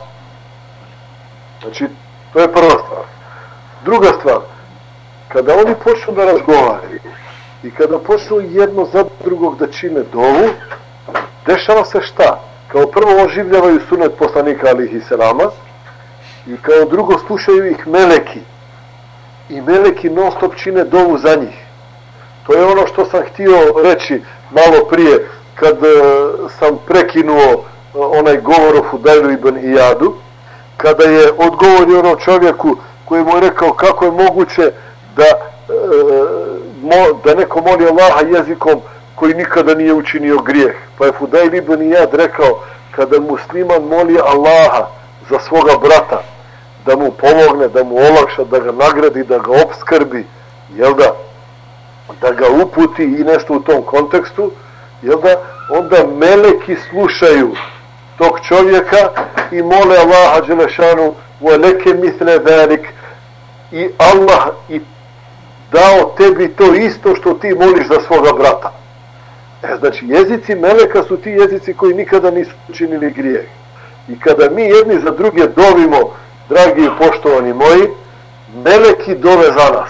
Znači, to je prva stvar. Druga stvar, kada oni počnu da razgovaraju i kada počnu jedno za drugog da čine dovu, dešava se šta? Kao prvo oživljavaju sunet poslanika alejhi selama i kao drugo slušaju ih meleki. I meleki non stop čine dovu za njih. To je ono što sam htio reći malo prije kad uh, sam prekinuo uh, onaj govor o Fudajlu ibn Iyadu, kada je odgovorio onom čovjeku koji mu je rekao kako je moguće da, e, mo, da neko moli Allaha jezikom koji nikada nije učinio grijeh. Pa je Fudajl ibn Iyad rekao, kada musliman moli Allaha za svoga brata, da mu pomogne, da mu olakša, da ga nagradi, da ga opskrbi, jel da, da ga uputi i nešto u tom kontekstu, jel da, onda meleki slušaju tog čovjeka i mole Allaha dželešanu velike misle velik i Allah i dao tebi to isto što ti moliš za svoga brata. E, znači jezici meleka su ti jezici koji nikada nisu učinili grijeh. I kada mi jedni za druge dovimo, dragi i poštovani moji, meleki dove za nas.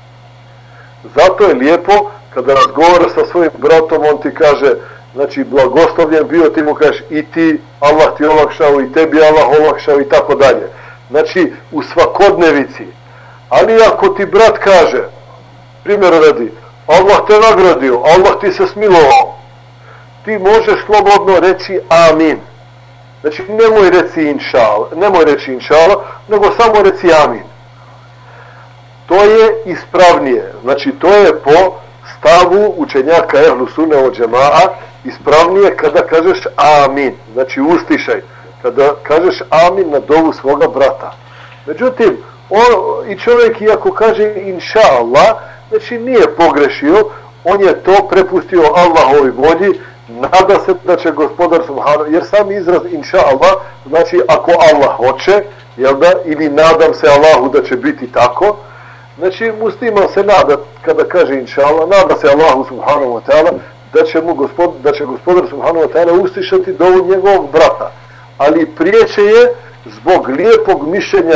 Zato je lijepo kada razgovaraš sa svojim bratom, on ti kaže, znači blagoslovljen bio, ti mu kažeš i ti, Allah ti olakšao i tebi Allah olakšao i tako dalje. Znači u svakodnevici. Ali ako ti brat kaže, primjer radi, Allah te nagradio, Allah ti se smilovao, ti možeš slobodno reći amin. Znači nemoj reći inšala, nemoj reći inšala, nego samo reci amin. To je ispravnije, znači to je po stavu učenjaka ehlu sunne od džemaa, ispravnije kada kažeš amin, znači ustišaj, kada kažeš amin na dovu svoga brata. Međutim, on, i čovjek iako kaže inša Allah, znači nije pogrešio, on je to prepustio Allahovi volji, nada se da će gospodar subhanahu, jer sam izraz inša Allah, znači ako Allah hoće, jel da, ili nadam se Allahu da će biti tako, znači musliman se nada, kada kaže inša Allah, nada se Allahu subhanahu wa ta'ala, da će mu gospod, da će gospodar subhanahu wa ta'ala ustišati dovu njegovog brata. Ali priječe je zbog lijepog mišljenja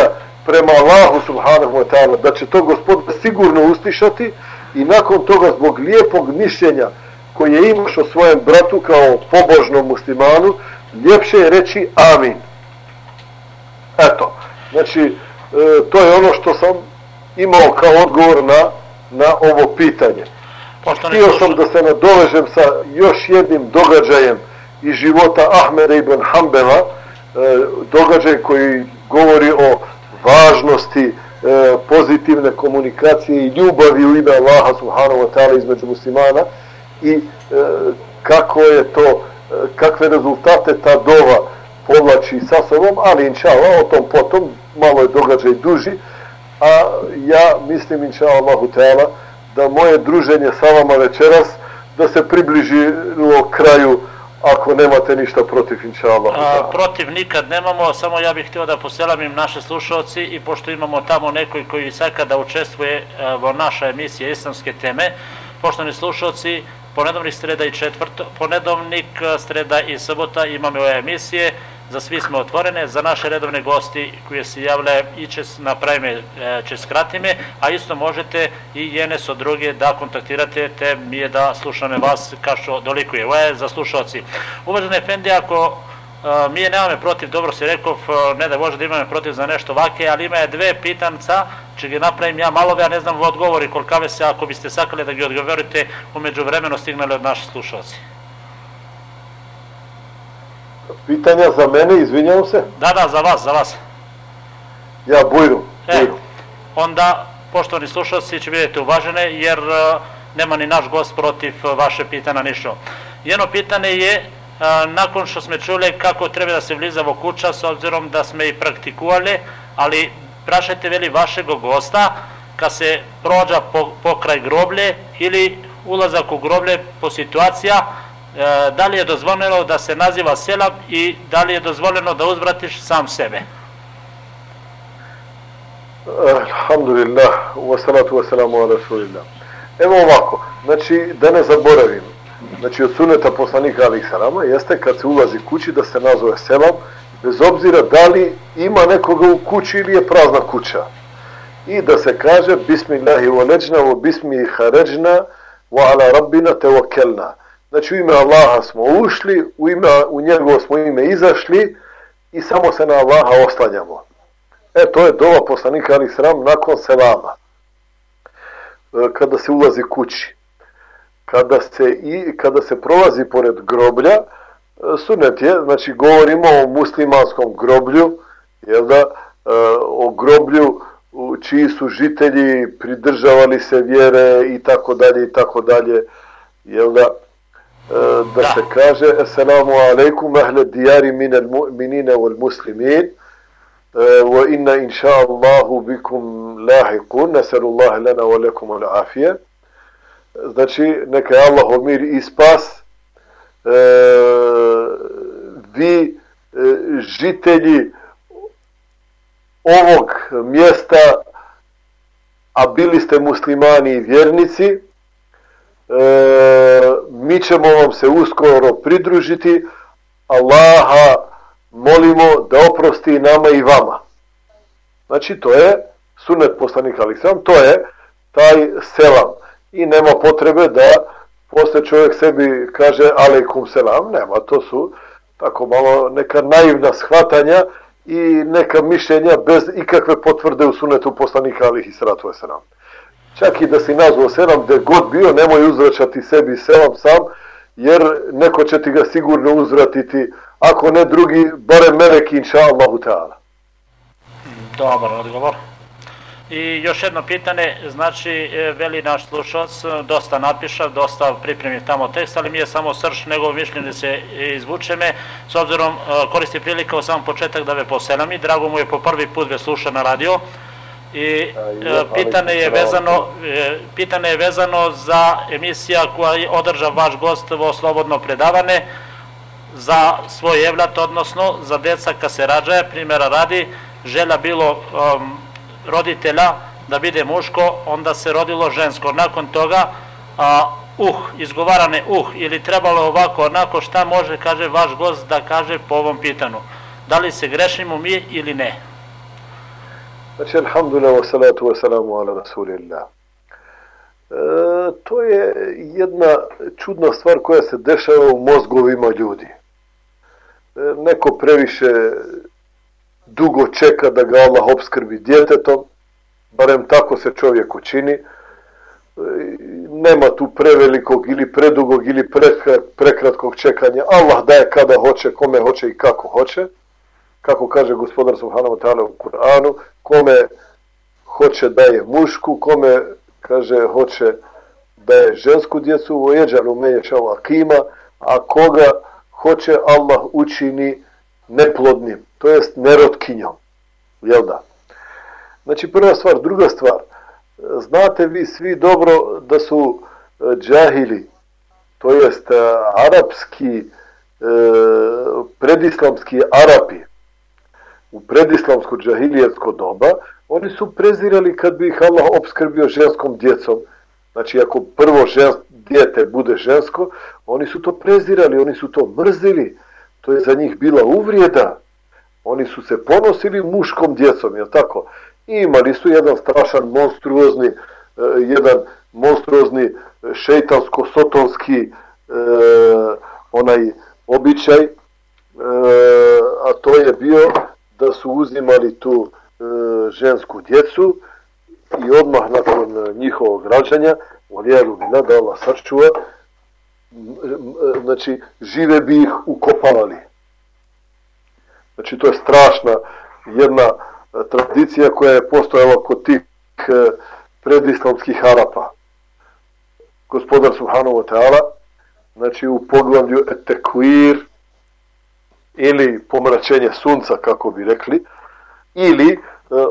prema Allahu subhanahu wa ta'ala, da će to Gospod sigurno ustišati i nakon toga zbog lijepog mišljenja koje imaš o svojem bratu kao pobožnom muslimanu, ljepše je reći amin. Eto, znači e, to je ono što sam imao kao odgovor na, na ovo pitanje. Htio sam da se nadovežem sa još jednim događajem iz života Ahmeda ibn Hanbela, e, događaj koji govori o važnosti e, pozitivne komunikacije i ljubavi u ime Allaha subhanahu wa ta'ala između muslimana i e, kako je to, e, kakve rezultate ta dova povlači sa sobom, ali inša Allah, o tom potom, malo je događaj duži, a ja mislim inša Allahu ta'ala da moje druženje sa vama večeras da se približilo kraju, ako nemate ništa protiv, inša Allah. A, protiv nikad nemamo, samo ja bih htio da poselamim naše slušalci i pošto imamo tamo nekoj koji sakada učestvuje u naša emisija Islamske teme, poštovani slušalci, ponedovnik, sreda i četvrto, ponedovnik, sreda i subota imamo ove emisije, za svi smo otvorene, za naše redovne gosti koje se javlja i će napravime, će skratime, a isto možete i jedne so druge da kontaktirate, te mi je da slušame vas kao što dolikuje. Ovo je za slušalci. Uvažene Efendi, ako a, mi je nemame protiv, dobro si rekao, ne da može da imame protiv za nešto ovake, ali ima je dve pitanca, če ga napravim ja malo, ja ne znam odgovori kolikave se, ako biste sakali da gi odgovorite, umeđu vremeno stignali od naše slušalci. Pitanja za mene, izvinjavam se? Da, da, za vas, za vas. Ja, Bujru. E, onda, poštovani slušalci, će vidjeti uvažene, jer uh, nema ni naš gost protiv uh, vaše pitanja ništa. Jedno pitanje je, uh, nakon što smo čuli kako treba da se vlizavo kuća, s obzirom da smo i praktikovali, ali prašajte veli vašeg gosta, kad se prođa po, pokraj groblje ili ulazak u groblje po situacija, da li je dozvoljeno da se naziva selam i da li je dozvoljeno da uzvratiš sam sebe? Alhamdulillah, wassalatu wassalamu ala rasulillah. Evo ovako, znači da ne zaboravim, znači od suneta poslanika alejhi selama jeste kad se ulazi kući da se nazove selam, bez obzira da li ima nekoga u kući ili je prazna kuća. I da se kaže bismillahi walajna wa bismihi kharajna wa ala rabbina tawakkalna. Znači u ime Allaha smo ušli, u, ime, u njegovo smo ime izašli i samo se na Allaha oslanjamo. E, to je dova poslanika alejhi selam nakon selama. E, kada se ulazi kući. Kada se, i, kada se prolazi pored groblja, sunet je, znači govorimo o muslimanskom groblju, jel da, e, o groblju čiji su žitelji pridržavali se vjere i tako dalje i tako dalje, jel da, da se kaže assalamu alaikum ahle dijari minel mu'minine wal muslimin wa inna inša Allahu bikum lahiqun nasalullahi lana wa lakum al afije. Znači neka je Allahov mir i spas, e, vi e, žitelji ovog mjesta, a bili ste muslimani i vjernici, E, mi ćemo vam se uskoro pridružiti, Allaha molimo da oprosti nama i vama. Znači to je sunnet poslanika alejhi selam, to je taj selam i nema potrebe da posle čovjek sebi kaže alejkum selam, nema, to su tako malo neka naivna shvatanja i neka mišljenja bez ikakve potvrde u sunnetu poslanika alejhi selam. Čak i da si nazvao selam gde god bio, nemoj uzvraćati sebi selam sam, jer neko će ti ga sigurno uzvratiti, ako ne drugi, barem meleki, inša Allahu ta'ala. Dobar odgovor. I još jedno pitanje, znači, veli naš slušalac, dosta napiša, dosta pripremi tamo tekst, ali mi je samo srž njegovo mišljenje se izvuče me, s obzirom koristi prilika u samom početak da ve poselami, drago mu je po prvi put ve sluša na radio. I pitanje je vezano pitanje je vezano za emisija koja održa vaš gost vo slobodno predavane za svoj evlat, odnosno za deca kad se rađaje, primjera radi, želja bilo um, roditelja da bide muško, onda se rodilo žensko. Nakon toga a, uh, izgovarane uh, ili trebalo ovako, onako, šta može, kaže vaš gost da kaže po ovom pitanju? Da li se grešimo mi ili ne? Znači, alhamdulillah, wa salatu wa salamu ala rasulillah. E, to je jedna čudna stvar koja se dešava u mozgovima ljudi. E, neko previše dugo čeka da ga Allah opskrbi djetetom, barem tako se čovjeku čini. E, nema tu prevelikog ili predugog ili prekratkog čekanja. Allah daje kada hoće, kome hoće i kako hoće. Kako kaže gospodar subhanahu wa ta'ala u Kur'anu, kome hoće daje mušku, kome kaže hoće daje žensku djecu, vojeđalu mejećav akima, a koga hoće Allah učini neplodnim, to jest nerotkinjom. Jel da? Znači prva stvar. Druga stvar, znate vi svi dobro da su džahili, to jest arapski, predislamski Arapi, u predislamsko džahilijetsko doba, oni su prezirali kad bi ih Allah opskrbio ženskom djecom. Znači, ako prvo žens, dijete bude žensko, oni su to prezirali, oni su to mrzili. To je za njih bila uvrijeda. Oni su se ponosili muškom djecom, jel tako? I imali su jedan strašan, monstruozni, jedan monstruozni šeitansko-sotonski eh, onaj običaj, eh, a to je bio da su uzimali tu e, žensku djecu i odmah nakon njihovog rađanja, volijeru bila da Allah sačuva, znači žive bi ih ukopavali. Znači to je strašna jedna tradicija koja je postojala kod tih e, predislamskih Arapa. Gospodar subhanahu wa ta'ala, znači u poglavlju Et-Tekvir, ili pomračenje sunca, kako bi rekli, ili e,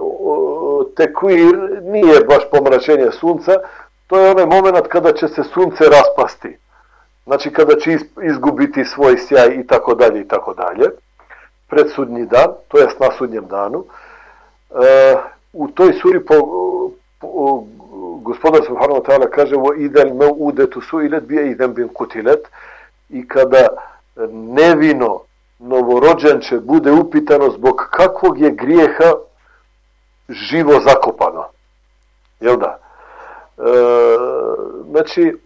tekvir nije baš pomračenje sunca, to je onaj moment kada će se sunce raspasti. Znači kada će izgubiti svoj sjaj i tako dalje i tako dalje. Pred sudnji dan, to jest na sudnjem danu. E, u toj suri po, po, gospodar subhanahu wa ta'ala kaže wa idal mau'udatu su'ilat bi ayyin bin qutilat, i kada nevino novorođenče bude upitano zbog kakvog je grijeha živo zakopano. Jel da? E, znači,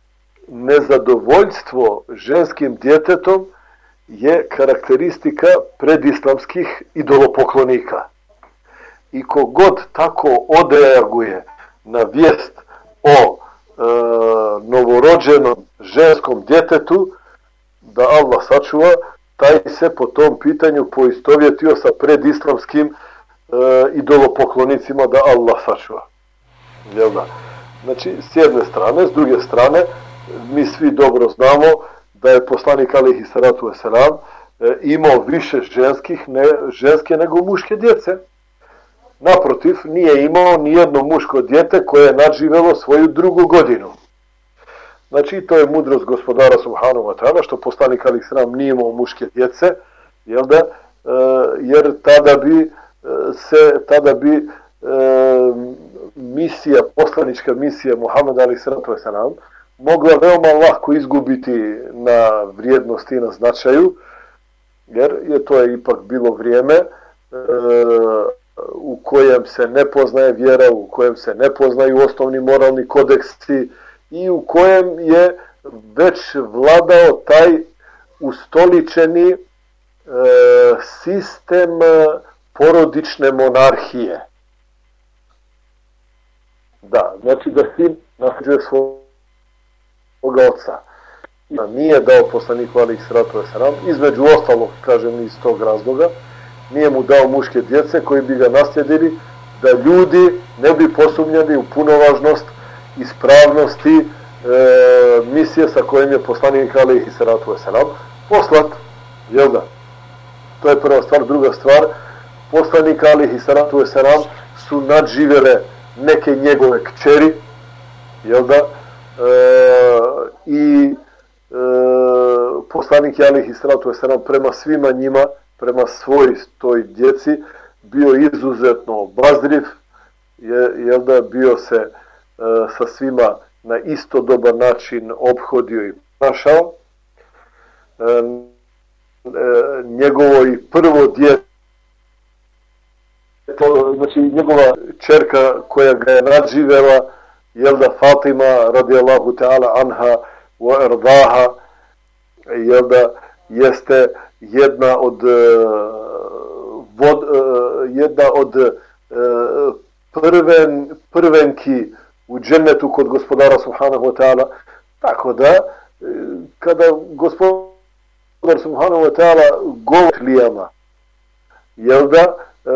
nezadovoljstvo ženskim djetetom je karakteristika predislamskih idolopoklonika. I kogod tako odreaguje na vijest o e, novorođenom ženskom djetetu, da Allah sačuva, taj se po tom pitanju poistovjetio sa predislamskim e, idolopoklonicima, da Allah sačuva. Jel da? Znači, s jedne strane, s druge strane, mi svi dobro znamo da je poslanik alejhi salatu vesselam e, imao više ženskih, ne, ženske nego muške djece. Naprotiv, nije imao ni jedno muško dijete koje je nadživjelo svoju drugu godinu. Znači, to je mudrost gospodara subhanahu wa ta'ala, što poslanik alejhi selam nije imao muške djece, jel da? E, jer tada bi e, se, tada bi e, misija, poslanička misija Muhameda alejhi selam mogla veoma lako izgubiti na vrijednosti i na značaju, jer je to je ipak bilo vrijeme e, u kojem se ne poznaje vjera, u kojem se ne poznaju osnovni moralni kodeksi, i u kojem je već vladao taj ustoličeni e, sistem porodične monarhije. Da, znači da sin nasljeđuje svoga oca. Nije dao poslaniku alejhi salatu vesselam, između ostalog, kažem, iz tog razloga, nije mu dao muške djece koji bi ga naslijedili, da ljudi ne bi posumnjali u punovažnost ispravnosti e, misije sa kojim je poslanik alejhi salatu vesselam poslat. Jel da? To je prva stvar. Druga stvar, poslanik alejhi salatu vesselam su nadživjele neke njegove kćeri, jel da? E, I e, poslanik alejhi salatu vesselam prema svima njima, prema svoj toj djeci, bio izuzetno obazriv, je, jel da, bio se sa svima na istodoban način ophodio i ponašao. E, e, njegovo i prvo dijete to, znači njegova ćerka koja ga je nadživela, jel da, Fatima radijallahu ta'ala anha wa erdaha, jel da, jeste jedna od vod, jedna od prven, prvenki u džennetu kod gospodara subhanahu wa ta'ala. Tako da, kada gospodar subhanahu wa ta'ala govori lijama, jel da,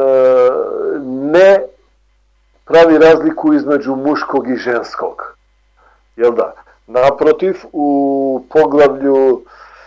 ne pravi razliku između muškog i ženskog. Jel da? Naprotiv, u poglavlju,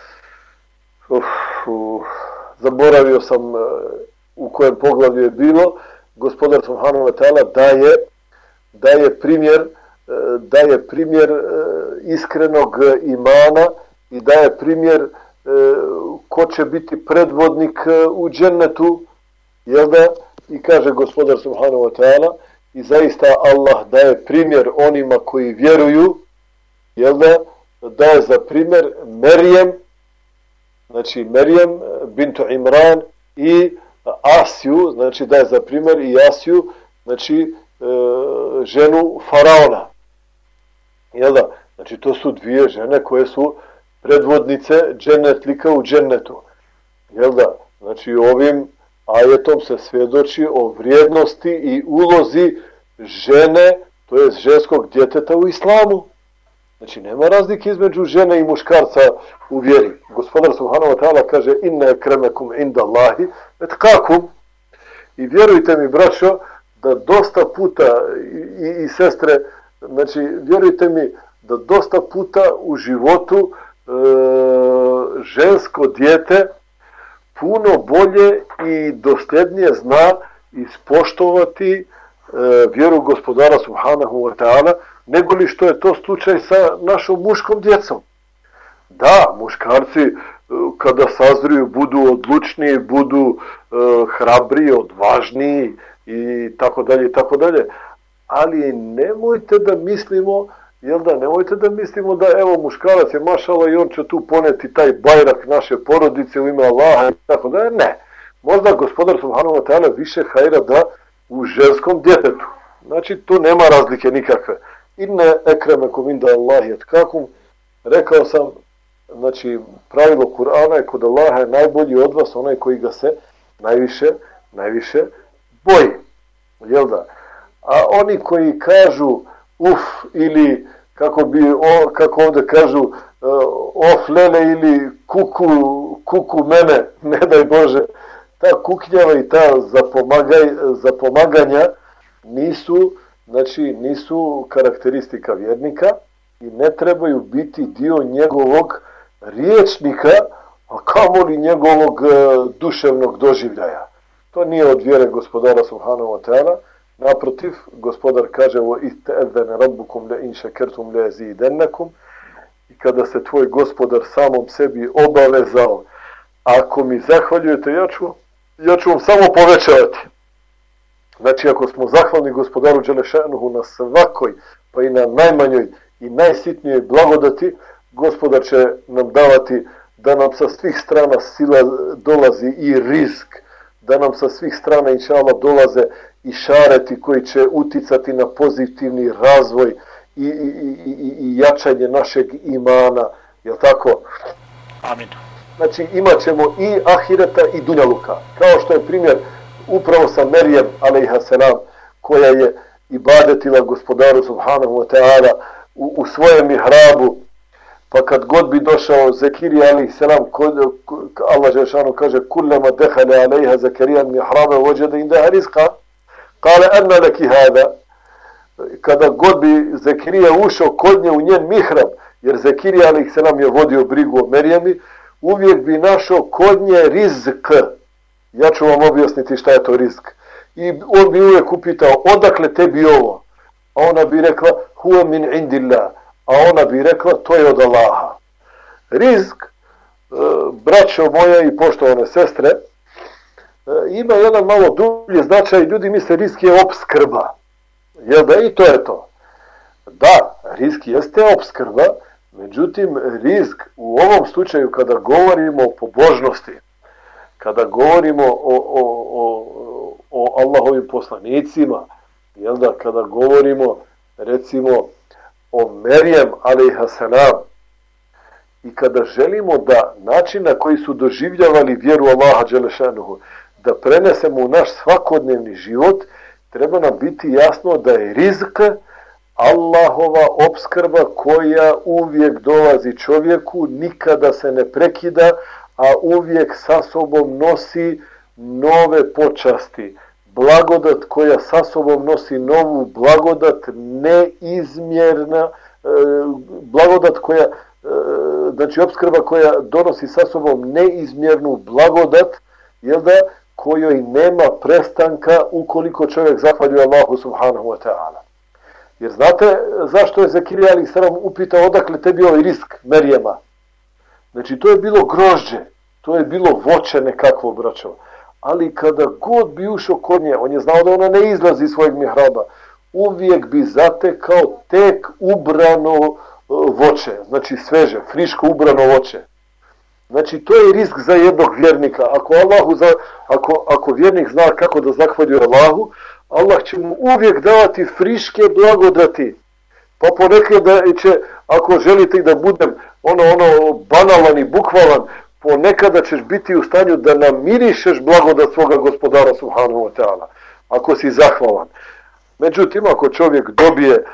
uf, uf, zaboravio sam u kojem poglavlju je bilo, gospodar subhanahu wa ta'ala daje, daje primjer, daje primjer iskrenog imana i daje primjer ko će biti predvodnik u džennetu, jel da? I kaže gospodar subhanahu wa ta'ala, i zaista Allah daje primjer onima koji vjeruju, jel da? Daje za primjer Merijem, znači Merijem bintu Imran i Asiju, znači daje za primjer i Asiju, znači e, ženu faraona. Jel da? Znači to su dvije žene koje su predvodnice džennetlika u džennetu. Jel da? Znači ovim ajetom se svjedoči o vrijednosti i ulozi žene, to je ženskog djeteta u islamu. Znači nema razlike između žene i muškarca u vjeri. Gospodar subhanahu wa ta'ala kaže inna ekremekum inda Allahi etkakum. I vjerujte mi, braćo, da dosta puta i, i, i sestre, znači vjerujte mi da dosta puta u životu e, žensko dijete puno bolje i dosljednije zna ispoštovati e, vjeru gospodara subhanahu wa ta'ala nego li što je to slučaj sa našom muškom djecom. Da, muškarci e, kada sazriju budu odlučniji, budu e, hrabriji, odvažniji i tako dalje i tako dalje. Ali nemojte da mislimo, jel da, nemojte da mislimo da evo muškarac je mašala i on će tu poneti taj bajrak naše porodice u ime Allaha i tako dalje. Ne. Možda gospodar subhanahu wa ta'ala više hajra da u ženskom djetetu. Znači tu nema razlike nikakve. Inne ekremekum inda Allahi etkakum. Rekao sam, znači pravilo Kur'ana je kod Allaha je najbolji od vas onaj koji ga se najviše, najviše boji. Jel da? A oni koji kažu uf ili kako bi o, kako ovdje kažu uh, of lele ili kuku, kuku mene, ne daj Bože, ta kuknjava i ta zapomagaj, zapomaganja nisu, znači nisu karakteristika vjernika i ne trebaju biti dio njegovog riječnika, a kamoli njegovog uh, duševnog doživljaja. To nije od vjere gospodara subhanahu wa ta'ala. Naprotiv, gospodar kaže o ista'adhana rabbukum la in shakartum la azidannakum. I kada se tvoj gospodar samom sebi obavezao, ako mi zahvaljujete, ja ću, ja ću vam samo povećavati. Znači, ako smo zahvalni gospodaru Đelešanuhu na svakoj, pa i na najmanjoj i najsitnijoj blagodati, gospodar će nam davati da nam sa svih strana sila dolazi i rizk, da nam sa svih strana inša Allah dolaze i šareti koji će uticati na pozitivni razvoj i, i, i, i, i jačanje našeg imana, jel tako? Amin. Znači imat ćemo i ahireta i dunjaluka, kao što je primjer upravo sa Merijem alejhaselam, koja je ibadetila gospodaru subhanahu wa ta'ala u, u svojem mihrabu, pa kad god bi došao Zekirija alejselam, Allah dželešanu kaže kullama dakhala alejha Zekirija mihraba wajada indaha rizqa. Kale, anna laki hada, kada god bi Zekirija ušao kod nje u njen mihrab, jer Zekirija alejselam je vodio brigu o Merijemi, uvijek bi našao kod nje rizk. Ja ću vam objasniti šta je to rizk. I on bi uvijek upitao, odakle tebi ovo? A ona bi rekla, huwa min indillah. A ona bi rekla, to je od Allaha. Rizk, braćo moja i poštovane sestre, ima jedan malo dublji značaj, ljudi misle rizik je opskrba. Jel da, i to je to. Da, rizik jeste opskrba, međutim rizik u ovom slučaju kada govorimo o pobožnosti, kada govorimo o, o, o, o Allahovim poslanicima, jel da, kada govorimo recimo o Merijem alejhaselam i kada želimo da način na koji su doživljavali vjeru Allaha dželešanuhu da prenesemo u naš svakodnevni život, treba nam biti jasno da je rizk Allahova opskrba koja uvijek dolazi čovjeku, nikada se ne prekida, a uvijek sa sobom nosi nove počasti. Blagodat koja sa sobom nosi novu blagodat, neizmjerna, blagodat koja, znači opskrba koja donosi sa sobom neizmjernu blagodat, jel da, kojoj nema prestanka ukoliko čovjek zahvaljuje Allahu subhanahu wa ta'ala. Jer znate zašto je Zekirija alejhi selam upitao odakle tebi ovaj risk Merijema? Znači to je bilo grožđe, to je bilo voće nekakvo, braćo. Ali kada god bi ušao kod nje, on je znao da ona ne izlazi iz svojeg mihraba, uvijek bi zatekao tek ubrano voće, znači sveže, friško ubrano voće. Znači to je risk za jednog vjernika. Ako, Allahu za, ako, ako vjernik zna kako da zahvaljuje Allahu, Allah će mu uvijek davati friške blagodati. Pa ponekad da će, ako želite da budem ono, ono banalan i bukvalan, ponekada ćeš biti u stanju da namirišeš blagodat svoga gospodara subhanahu wa ta'ala, ako si zahvalan. Međutim, ako čovjek dobije e,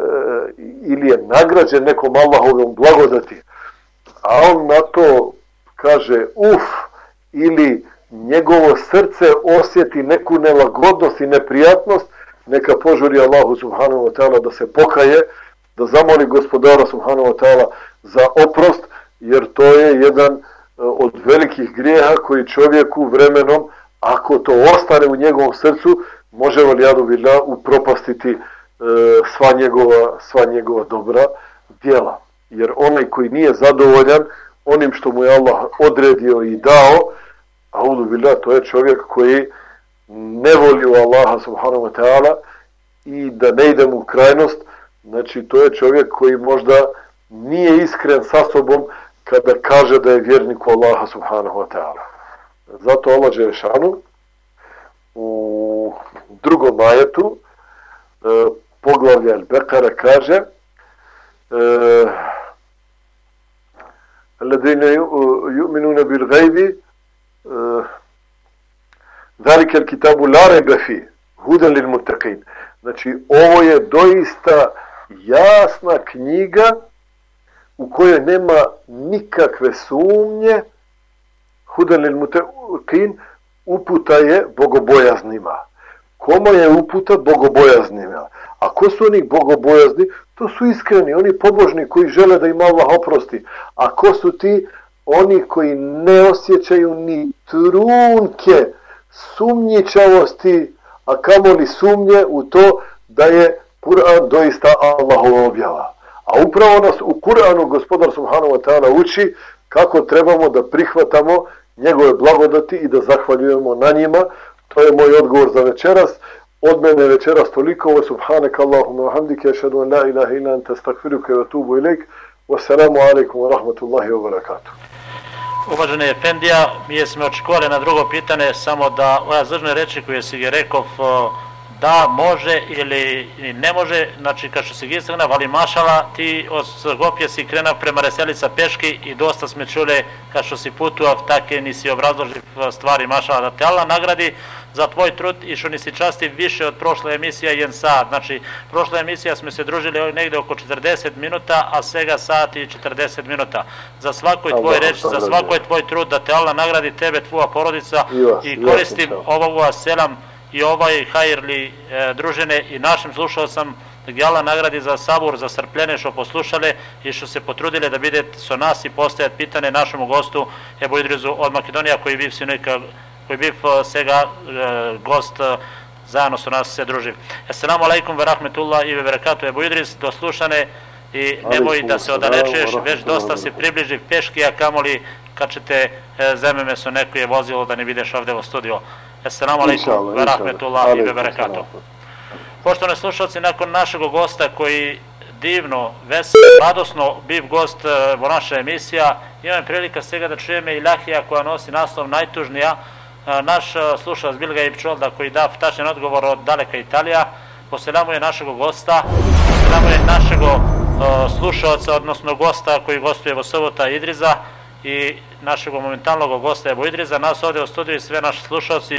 ili je nagrađen nekom Allahovom blagodati, a on na to kaže uf, ili njegovo srce osjeti neku nelagodnost i neprijatnost, neka požuri Allahu subhanahu wa ta'ala da se pokaje, da zamoli gospodara subhanahu wa ta'ala za oprost, jer to je jedan od velikih grijeha koji čovjeku vremenom, ako to ostane u njegovom srcu, može valijadu billah upropastiti e, sva njegova, sva njegova dobra djela. Jer onaj koji nije zadovoljan onim što mu je Allah odredio i dao, audu billah, to je čovjek koji ne voli u Allaha subhanahu wa ta'ala i da ne idem u krajnost, znači to je čovjek koji možda nije iskren sa sobom kada kaže da je vjernik u Allaha subhanahu wa ta'ala. Zato Allah dželešanu u drugom ajetu e, poglavlja Al-Bekara kaže الذين يؤمنون بالغيب ذلك الكتاب لا ريب فيه هدى للمتقين. Znači ovo je doista jasna knjiga u kojoj nema nikakve sumnje, hudan lil muttaqin, uputa je bogobojaznima. Kome je uputa? Bogobojaznima. A ko su oni bogobojazni? To su iskreni, oni pobožni koji žele da im Allah oprosti. A ko su ti? Oni koji ne osjećaju ni trunke sumnjičavosti, a kamoli sumnje u to da je Kur'an doista Allahova objava. A upravo nas u Kur'anu gospodar subhanahu wa ta'ala uči kako trebamo da prihvatamo njegove blagodati i da zahvaljujemo na njima. To je moj odgovor za večeras. Od mene večeras toliko. Wa subhanaka Allahumma wa hamdika ashhadu an la ilaha illa anta astaghfiruka wa atubu ilaik. Wassalamu alaikum wa rahmatullahi wa barakatuh. Uvaženi Efendija, mi smo očekovali na drugo pitanje, samo da ova zržne reči koje si je rekao da može ili ne može, znači kad što si gistagna, ali mašala, ti od Skopje si krenuo prema Reselica peški i dosta sme čuli kad što si putuav, take nisi obrazloživ stvari mašala, da te Allah nagradi za tvoj trud i što nisi časti više od prošle emisije jedan sat. Znači, prošla emisija smo se družili negde oko četrdeset minuta, a svega sat i četrdeset minuta. Za svakoj tvoj reč, za svakoj tvoj trud, da te Allah nagradi tebe, tvoja porodica i koristim ovoga selam i ovaj hajrli e, družene i našim slušalcam da ga Allah nagradi za sabur, za strpljenje što poslušale i što se potrudile da vidite so nas i postajat pitanje našemu gostu Ebu Idrizu od Makedonija koji biv sinika, koji biv sega e, gost e, zajedno su nas se druži. Assalamu alaikum wa rahmetullah i wa barakatuh Ebu Idriz, do slušane i nemoj da se odalečeš, već dosta se približi peški, a kamoli kad ćete e, zemlje meso neko je vozilo da ne vidiš ovdje u studiju. Assalamu alaikum wa rahmetullahi wa barakatuh. Poštovani slušalci, nakon našeg gosta koji divno, veselo, radosno biv gost u naša emisija, imam prilika svega da čujeme ilahija koja nosi naslov najtužnija, naš slušalac Bilga Ipčolda koji da tačan odgovor od daleka Italija, poselamuje našeg gosta, poselamuje našeg slušalca, odnosno gosta koji gostuje Evo Sobota Idriza i našeg momentalnog gosta Evo Idriza, nas ovdje u studiju i sve naši slušalci